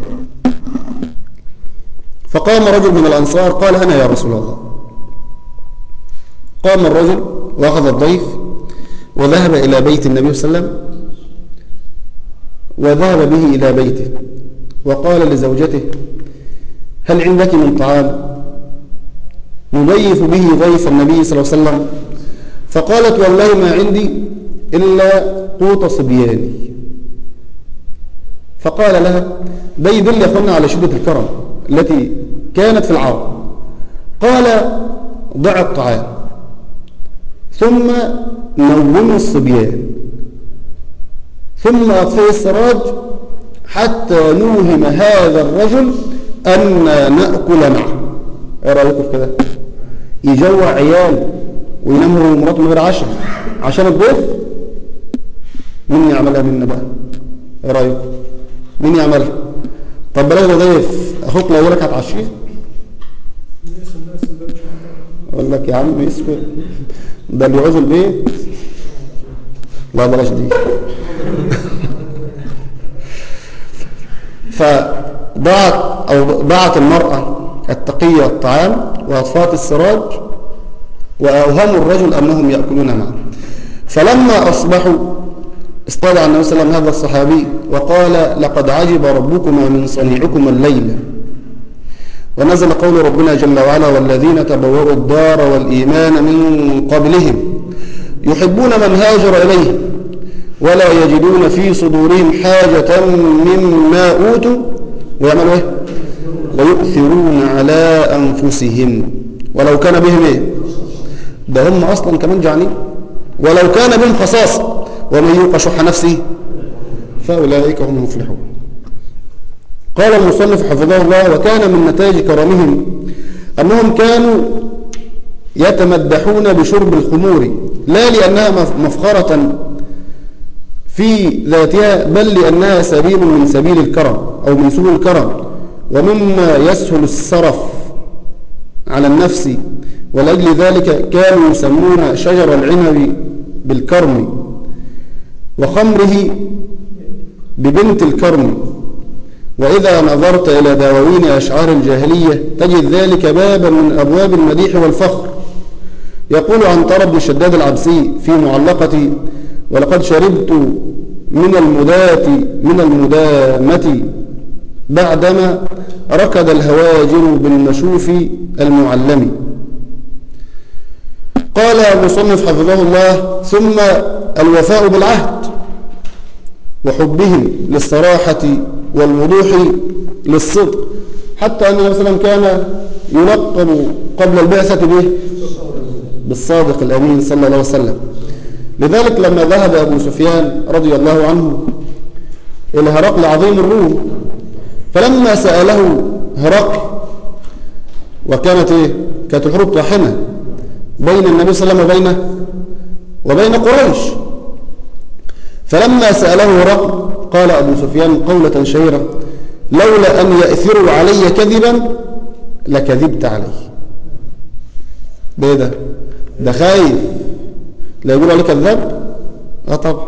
فقام رجل من الأنصار قال أنا يا رسول الله. قام الرجل وأخذ الضيف وذهب إلى بيت النبي صلى الله عليه وسلم وذهب به إلى بيته وقال لزوجته هل عندك من طعام نضيف به ضيف النبي صلى الله عليه وسلم؟ فقالت والله ما عندي إلا قوت صبياني. فقال لها ده يدل يا أخوانا على شدة الكرم التي كانت في العرب. قال ضع الطعام ثم نوموا الصبيان ثم أطفئ السراج حتى نوهم هذا الرجل أن نأكل معه. ايه رأيكم في كده؟ يجوع عيال وينام هو ومراته من غير عشاء عشان الضيف؟ مين يعملها منا بقى؟ ايه رأيكم؟ مين يعملها؟ طب بلاش ده ضيف، اخوك لو يقول لك هتعشيه؟ اقول لك يا عم اسكت، ده اللي يعوز البيت. لا بلاش دي. فضاعت او ضاعت المرأة التقية الطعام وأطفأت السراج وأوهموا الرجل أنهم يأكلون معه. فلما أصبحوا استدعى النبي صلى الله عليه وسلم هذا الصحابي وقال لقد عجب ربكما من صنيعكما الليلة. ونزل قول ربنا جل وعلا والذين تبوأوا الدار والإيمان من قبلهم يحبون من هاجر إليه ولا يجدون في صدورهم حاجة مما أوتوا ويعملوا إيه؟ ويؤثرون على أنفسهم ولو كان بهم إيه؟ ده هم أصلا كمان جعانين ولو كان بهم خصاصة ومن يوق شح نفسه فأولئك هم المفلحون. قال المصنف حفظه الله وكان من نتائج كرمهم أنهم كانوا يتمدحون بشرب الخمور لا لأنها مفخرة في ذاتها بل لأنها سبيل من سبيل الكرم أو من سبل الكرم ومما يسهل الصرف على النفس ولأجل ذلك كانوا يسمون شجر العنب بالكرم وخمره ببنت الكرم. وإذا نظرت إلى دواوين أشعار الجاهلية تجد ذلك بابا من أبواب المديح والفخر. يقول عنتر بن شداد العبسي في معلقة ولقد شربت من المداة من المدامة بعدما ركض الهواجر بالمشوف المعلم. قال المصنف حفظه الله ثم الوفاء بالعهد وحبهم للصراحة والوضوح للصدق حتى أن النبي صلى الله عليه وسلم كان يلقب قبل البعثة به بالصادق الأمين صلى الله عليه وسلم. لذلك لما ذهب أبو سفيان رضي الله عنه إلى هرقل عظيم الروم فلما سأله هرقل وكانت إيه؟ كانت الحروب طاحنة بين النبي صلى الله عليه وسلم وبين وبين قريش. فلما سأله هرقل قال أبو سفيان قولة شهيرة لولا أن يأثروا علي كذبا لكذبت عليه. ده ده ده خايف لا يقول عليك كذاب. اه طبعا.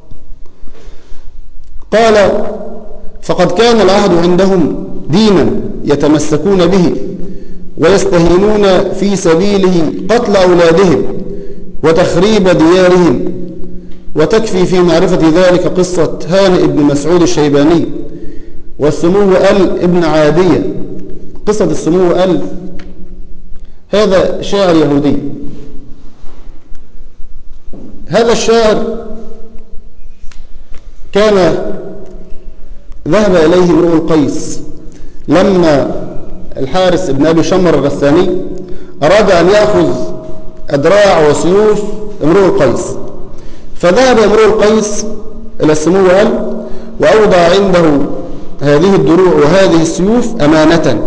قال فقد كان العهد عندهم دينا يتمسكون به ويستهينون في سبيله قتل أولادهم وتخريب ديارهم. وتكفي في معرفة ذلك قصة هانئ بن مسعود الشيباني والسمو أل ابن عادية. قصة السمو أل هذا شاعر يهودي. هذا الشاعر كان ذهب إليه امرؤ القيس لما الحارس ابن أبي شمر الغساني أراد أن يأخذ أدراع وسيوف امرؤ القيس. فذهب امرؤ القيس إلى السمو أل وأوضع عنده هذه الدروع وهذه السيوف أمانة.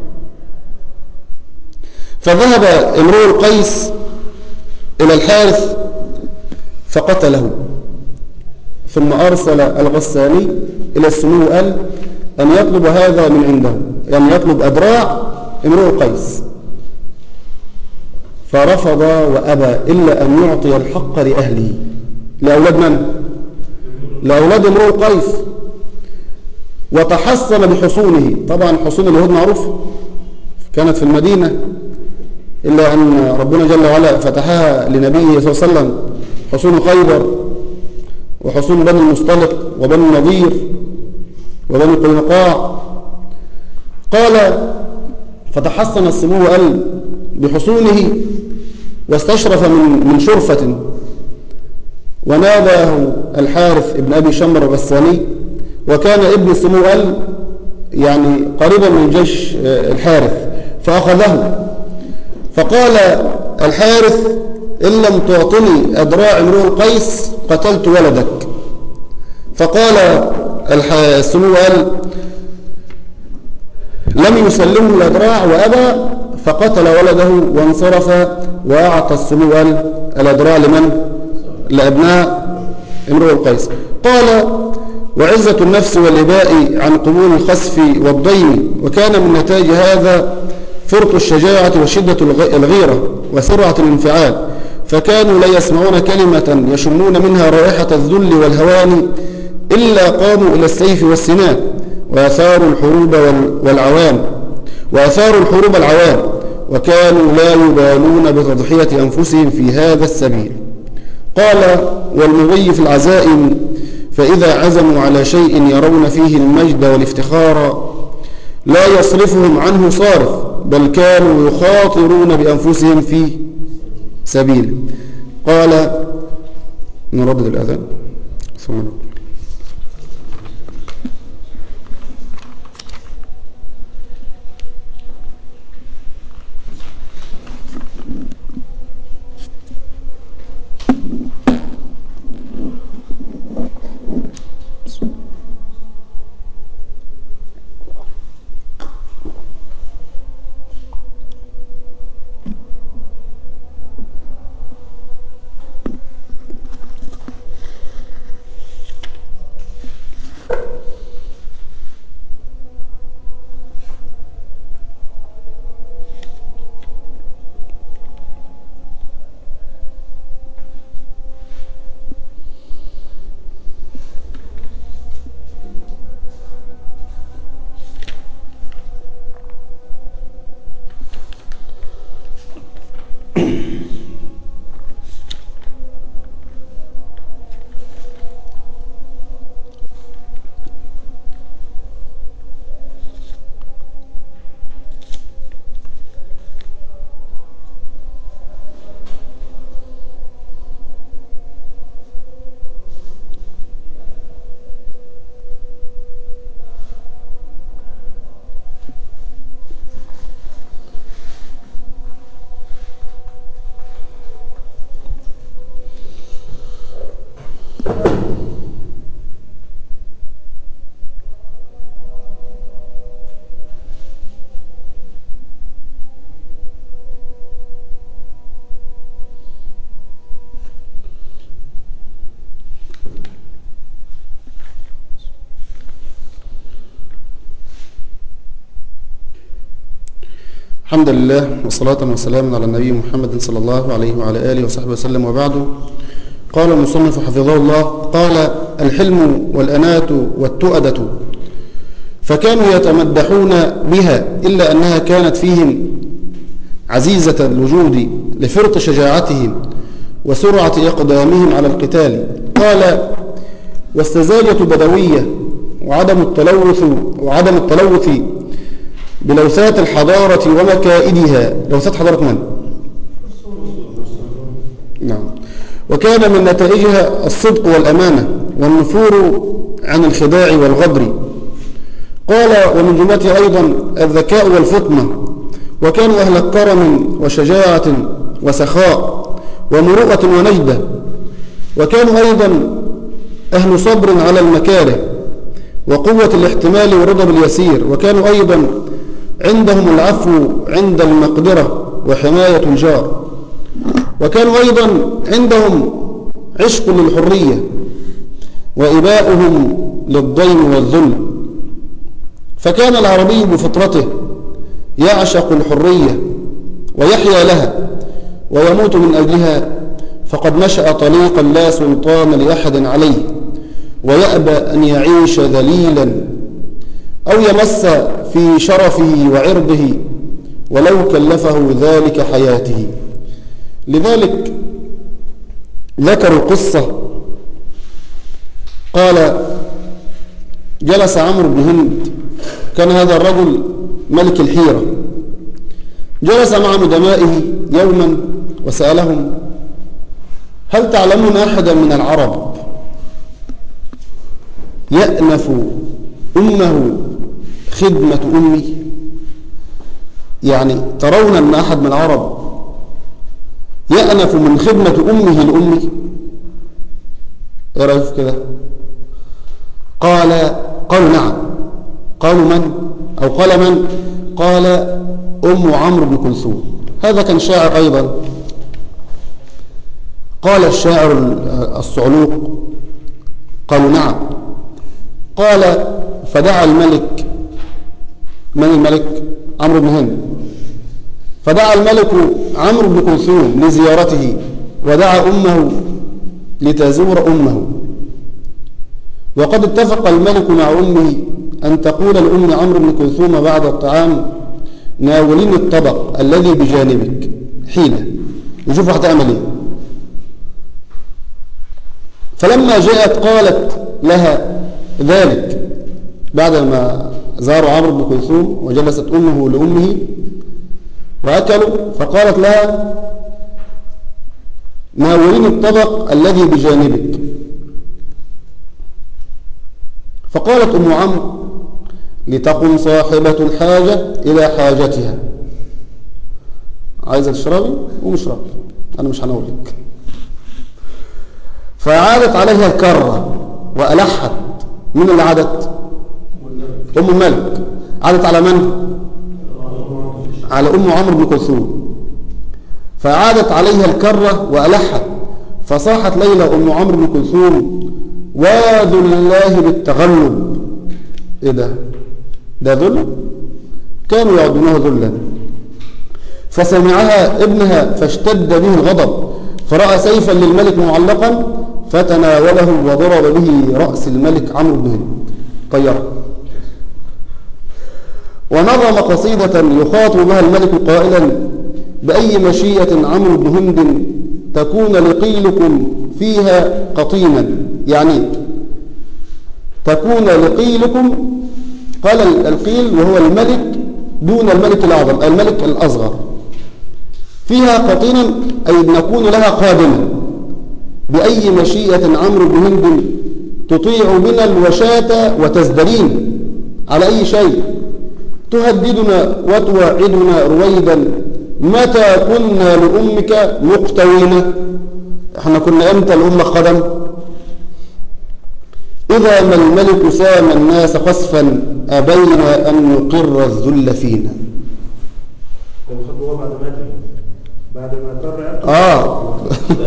فذهب امرؤ القيس إلى الحارث فقتله ثم أرسل الغساني إلى السمو أل أن يطلب هذا من عنده يعني يطلب أدراع امرؤ القيس فرفض وأبى إلا أن يعطي الحق لأهله. لأولاد من؟ لأولاد امرؤ القيس. وتحصن بحصونه. طبعا حصون اليهود معروفة كانت في المدينة إلا أن ربنا جل وعلا فتحها لنبيه صلى الله عليه وسلم حصون خيبر وحصون بني المصطلق وبني النضير وبني قينقاع. قال فتحصن السمو أل بحصونه واستشرف من من شرفة وناداه الحارث ابن أبي شمر الغساني وكان ابن سموأل يعني قريبا من جيش الحارث فأخذه، فقال الحارث إن لم تعطني أدراع امرؤ القيس قتلت ولدك. فقال سموأل لم يسلمه الأدراع وأبى، فقتل ولده وانصرف، وأعطى السموأل الأدراع لمن؟ لأبناء امرؤ القيس. قال وعزة النفس والإباء عن قبول الخسف والضيم، وكان من نتائج هذا فرط الشجاعة وشدة الغيرة وسرعة الانفعال، فكانوا لا يسمعون كلمة يشمون منها رائحة الذل والهوان إلا قاموا إلى السيف والسنان، وأثاروا الحروب والعوام وأثاروا الحروب العوام وكانوا لا يبالون بتضحية أنفسهم في هذا السبيل. قال والمغي في العزائم فإذا عزموا على شيء يرون فيه المجد والافتخار لا يصرفهم عنه صارف، بل كانوا يخاطرون بأنفسهم في سبيل. قال نردد الأذان ثم نقول. الحمد لله والصلاة والسلام على النبي محمد صلى الله عليه وعلى آله وصحبه وسلم، وبعد. قال المصنف حفظه الله: قال الحلم والأنات والتؤدة، فكانوا يتمدحون بها إلا أنها كانت فيهم عزيزة الوجود لفرط شجاعتهم وسرعة إقدامهم على القتال. قال والسذاجة بدوية وعدم التلوث وعدم التلوث بلوثات الحضارة ومكائدها. لوثات حضارة من؟ نعم. وكان من نتائجها الصدق والأمانة والنفور عن الخداع والغدر. قال ومن جملتها أيضا الذكاء والفطنة، وكانوا أهل كرم وشجاعة وسخاء ومروءة ونجدة، وكانوا أيضا أهل صبر على المكاره وقوة الاحتمال ورضا باليسير، وكانوا أيضا عندهم العفو عند المقدرة وحماية الجار، وكانوا أيضا عندهم عشق للحرية وإباؤهم للضيم والذل. فكان العربي بفطرته يعشق الحرية ويحيا لها ويموت من أجلها، فقد نشأ طليقا لا سلطان لأحد عليه، ويأبى أن يعيش ذليلا أو يمس في شرفه وعرضه ولو كلفه ذلك حياته. لذلك ذكروا قصة، قال جلس عمرو بن هند، كان هذا الرجل ملك الحيرة، جلس مع ندمائه يوما وسألهم: هل تعلمون أحدا من العرب يأنف أمه خدمة أمي؟ يعني ترون أن أحد من العرب يأنف من خدمة أمه لأمي؟ إيه رأيك في كده؟ قال قالوا نعم. قالوا من؟ أو قال من؟ قال أم عمرو بن كلثوم. هذا كان شاعر أيضا. قال الشاعر الصعلوق قالوا نعم. قال فدعا الملك، من الملك؟ عمرو بن هند. فدعا الملك عمرو بن كلثوم لزيارته، ودعا أمه لتزور أمه. وقد اتفق الملك مع أمه أن تقول لأم عمرو بن كلثوم بعد الطعام ناوليني الطبق الذي بجانبك حيلة، يشوفوا هتعمل ايه. فلما جاءت قالت لها ذلك بعدما زاروا عمرو بن كلثوم وجلست أمه لأمه وأكلوا، فقالت لها ناوليني الطبق الذي بجانبك. فقالت أم عمرو لتقم صاحبة الحاجة إلى حاجتها. عايزة تشربي ومشربي، أنا مش هنولك. فعادت عليها الكرة وألحت. من اللي عادت؟ أم الملك. عادت على من؟ على أم عمرو بن كلثوم. فعادت عليها الكرة وألحت، فصاحت ليلى أم عمرو بن كلثوم واذو الله بالتغلب. إيه ده؟ ده ذل؟ كانوا يعدونه ذلا. فسمعها ابنها فاشتد به الغضب، فرأى سيفا للملك معلقا فتناوله وضرب به رأس الملك عمرو بن هند طيره. ونظم قصيدة يخاطب بها الملك قائلا بأي مشية عمرو بن هند تكون لقيلكم فيها قطينا. يعني تكون لقيلكم، قال القيل وهو الملك دون الملك الأعظم، الملك الأصغر، فيها قطينا أي نكون لها قادما. بأي مشيئة عمرو بن هند تطيع بنا الوشاة وتزدرين على أي شيء، تهددنا وتوعدنا رويدا متى كنا لأمك مقتوين. احنا كنا امتى لأمك قدم؟ إذا ما الملك سام الناس قصفا أبينا أن نقر الذل فينا.
هو بعد ما بعد ما قرر
آه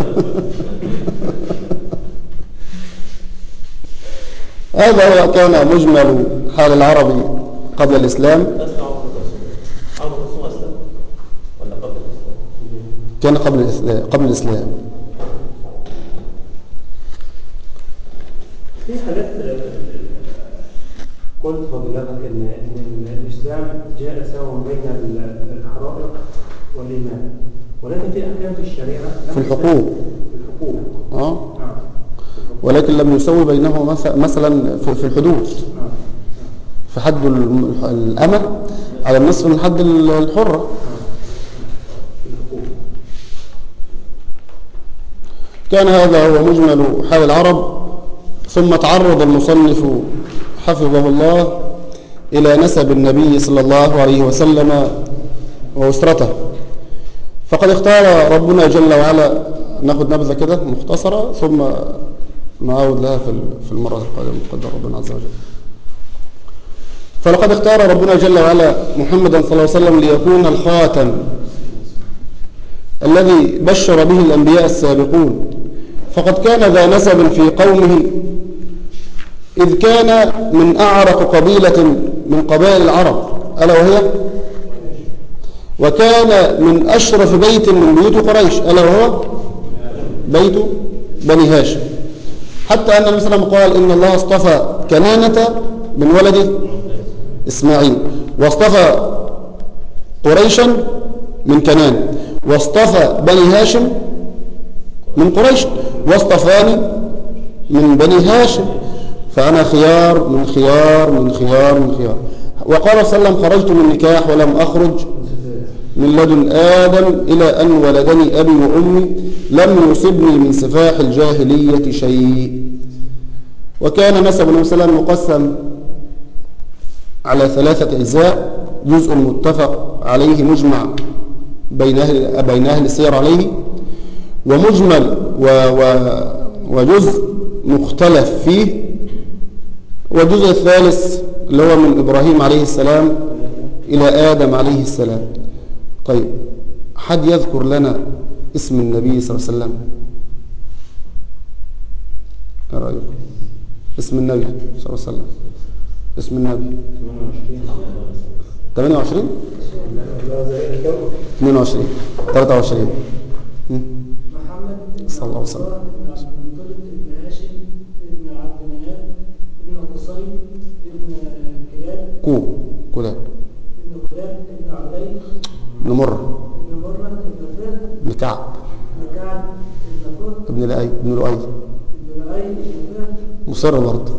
هذا هو كان مجمل حال العربي قبل الإسلام. كان قبل الإسلام. قبل الإسلام
في حاجات قلت فضيلتك ان ان الاسلام جاء سوا بين الحرائق والايمان، ولكن في احكام في الشريعه
في الحقوق
في الحقوق
اه ولكن لم يسوي بينهما مثلا في الحدود. في حد الأمة على النصف من حد الحرة. كان هذا هو مجمل حال العرب. ثم تعرض المصنف حفظه الله إلى نسب النبي صلى الله عليه وسلم وأسرته. فقد اختار ربنا جل وعلا، ناخذ نبذة كده مختصرة ثم نعود لها في المرة القادمة بقدر ربنا عز وجل. فلقد اختار ربنا جل وعلا محمدا صلى الله عليه وسلم ليكون الخاتم الذي بشر به الأنبياء السابقون. فقد كان ذا نسب في قومه، إذ كان من أعرق قبيلة من قبائل العرب ألا وهي، وكان من أشرف بيت من بيوت قريش ألا وهو بيت بني هاشم. حتى أن النبي صلى الله عليه وسلم قال إن الله اصطفى كنانة من ولد إسماعيل، واصطفى قريشا من كنان، واصطفى بني هاشم من قريش، واصطفاني من بني هاشم، فأنا خيار من خيار من خيار من خيار. وقال صلى الله عليه وسلم خرجت من نكاح ولم أخرج من لدن آدم إلى أن ولدني أبي وأمي، لم يصبني من سفاح الجاهلية شيء. وكان نسب النبي صلى الله عليه وسلم مقسم على ثلاثة أجزاء: جزء متفق عليه مجمع بين أهل, بين أهل السير عليه، ومجمل و و وجزء مختلف فيه، والجزء الثالث اللي هو من إبراهيم عليه السلام إلى آدم عليه السلام. طيب، حد يذكر لنا اسم النبي صلى الله عليه وسلم؟ ايه رأيكم؟ اسم النبي صلى الله عليه وسلم، اسم النبي ثمانية وعشرين اثنين وعشرين ثلاثة وعشرين
محمد
صلى الله عليه وسلم.
بن عبد المطلب بن هاشم بن عبد مناف بن قصي بن كلاب
كو كلاب
بن كلاب بن عبيد
بن مرة
بن مرة بن فهد
بن كعب
بن كعب بن فهد
بن لؤي بن لؤي
بن لؤي بن فهد
مصر برضه.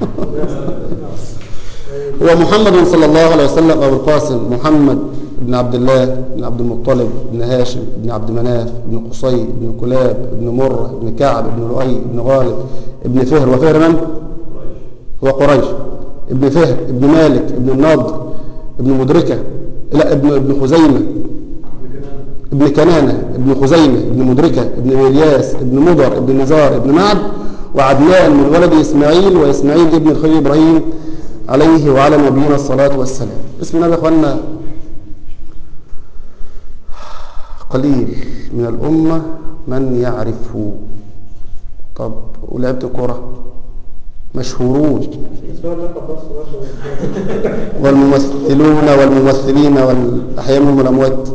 هو محمد صلى الله عليه وسلم أبو القاسم محمد بن عبد الله بن عبد المطلب بن هاشم بن عبد مناف بن قصي بن كلاب بن مرة بن كعب بن لؤي بن غالب بن فهر. وفهر من؟ هو قريش. ابن فهر ابن مالك ابن النضر ابن مدركة، لا ابن ابن خزيمة ابن كنانة ابن خزيمة ابن مدركة ابن ملياس ابن مضر ابن نزار ابن معد، وعدنان من ولد إسماعيل، وإسماعيل ابن الخليل إبراهيم عليه وعلى نبينا الصلاة والسلام. اسم النبي يا أخوانا قليل من الأمة من يعرفه. طب ولعبت الكرة مشهورون، والممثلون والممثلين والأحياء منهم الأموات.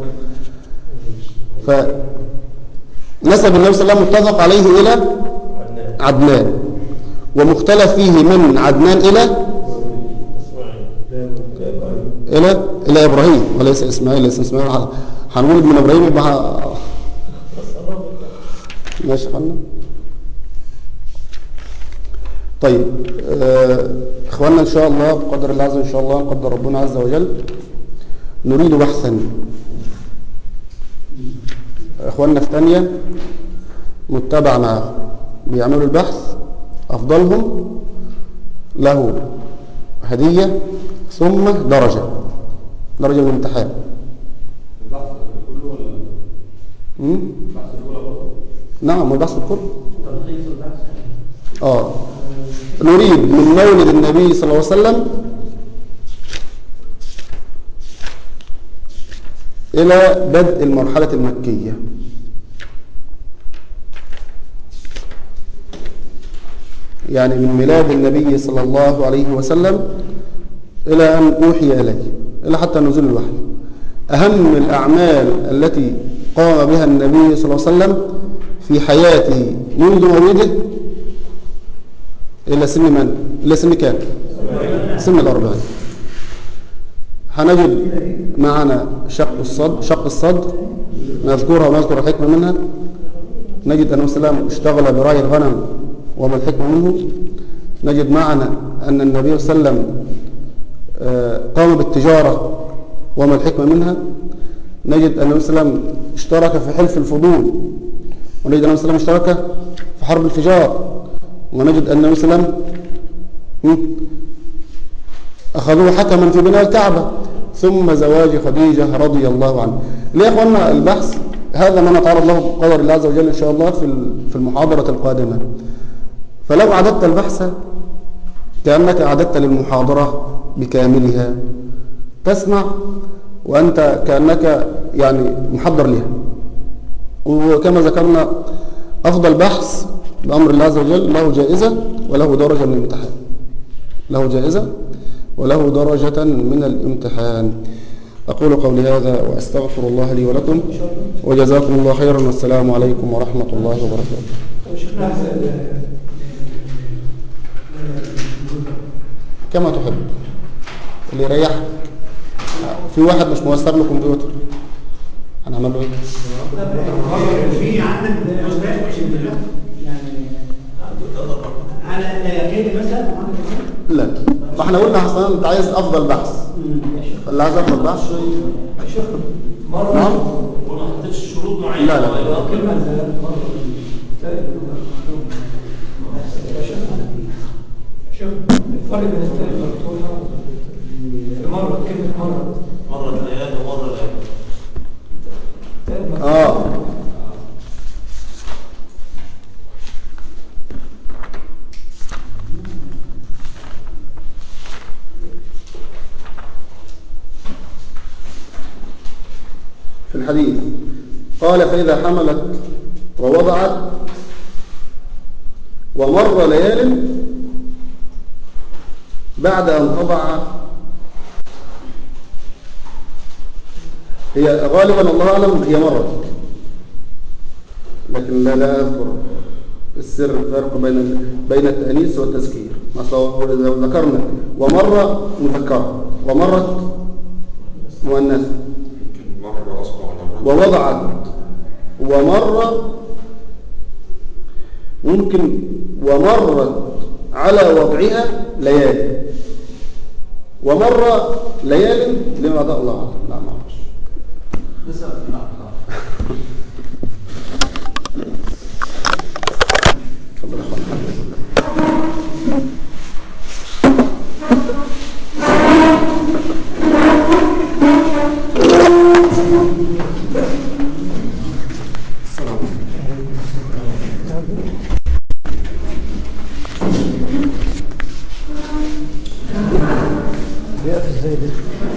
فنسب النبي صلى الله عليه وسلم متفق عليه إلى عدنان، ومختلف فيه من عدنان إلى إلى إلى إبراهيم وليس إسماعيل. ليس إسماعيل هنقول ابن إبراهيم يبقى ماشي خلنا. طيب آه، إخواننا إن شاء الله بقدر الله عز وجل، إن شاء الله قدر ربنا عز وجل، نريد بحثا. إخواننا في ثانية متبع معه بيعملوا البحث، أفضلهم له هدية ثم درجة درجة من الامتحان.
البحث كله ولا البحث الأولى برضه؟
نعم البحث كله.
تلخيص البحث.
آه نريد من مولد النبي صلى الله عليه وسلم إلى بدء المرحلة المكية. يعني من ميلاد النبي صلى الله عليه وسلم إلى أن أوحي إليه، إلى حتى نزول الوحي. أهم الأعمال التي قام بها النبي صلى الله عليه وسلم في حياته منذ مولده إلى سن من؟ إلى سن كام؟ سن الأربعين. هنجد معنا شق الصدر شق الصدر نذكرها ونذكر الحكمة منها. نجد أنه صلى الله عليه وسلم اشتغل برعي الغنم وما الحكمة منه. نجد معنا أن النبي صلى الله عليه وسلم قام بالتجارة وما الحكمة منها. نجد أن النبي صلى الله عليه وسلم اشترك في حلف الفضول، ونجد أن النبي صلى الله عليه وسلم اشترك في حرب الفجار، ونجد أن النبي صلى الله عليه وسلم أخذوه حكما في بناء الكعبة، ثم زواج خديجة رضي الله عنها. ليه يا أخوانا البحث هذا ما نتعرض له بقدر الله عز وجل إن شاء الله في المحاضرة القادمة. فلو أعددت البحث كأنك أعددت للمحاضرة بكاملها، تسمع وأنت كأنك يعني محضر لها. وكما ذكرنا أفضل بحث بأمر الله عز وجل له جائزة وله درجة من الامتحان، له جائزة وله درجة من الامتحان. أقول قولي هذا وأستغفر الله لي ولكم، وجزاكم الله خيرا، والسلام عليكم ورحمة الله وبركاته. كما تحب اللي يريحك. في واحد مش موثق له كمبيوتر، هنعمل له ايه؟
في عندك يعني على يقين مثلا.
لا، ما احنا قلنا حسنا انت عايز افضل بحث، اللي عايز افضل بحث
مره
نعم
وما حطيتش شروط معينه.
لا لا
كلمه
الفرق بين الثالث والمفتوحة في مرة كلمة مرة
مرة الليالي ومرة الليالي.
الثالث
اه في الحديث قال فإذا حملت ووضعت ومر ليال بعد أن تضع، هي غالبا الله أعلم هي مرت، لكن لا لا أذكر السر الفرق بين بين التأنيث والتذكير. مثلا إذا ذكرنا ومر مذكرة ومرت مؤنثة
مرة أصبح
ووضعت ومر، ممكن ومرت على وضعها ليالي ومر ليالي لما ده الله أعلم. لا ما أعرفش. تفضل يا أخوان.
بيقف ازاي ده؟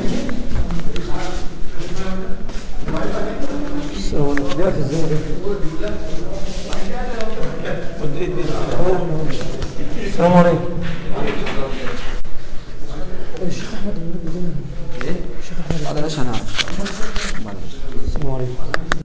السلام عليكم. بيقف ازاي ده؟ السلام عليكم. الشيخ احمد بن ايه؟ الشيخ احمد.
بعد ايش هنعرف؟
السلام عليكم.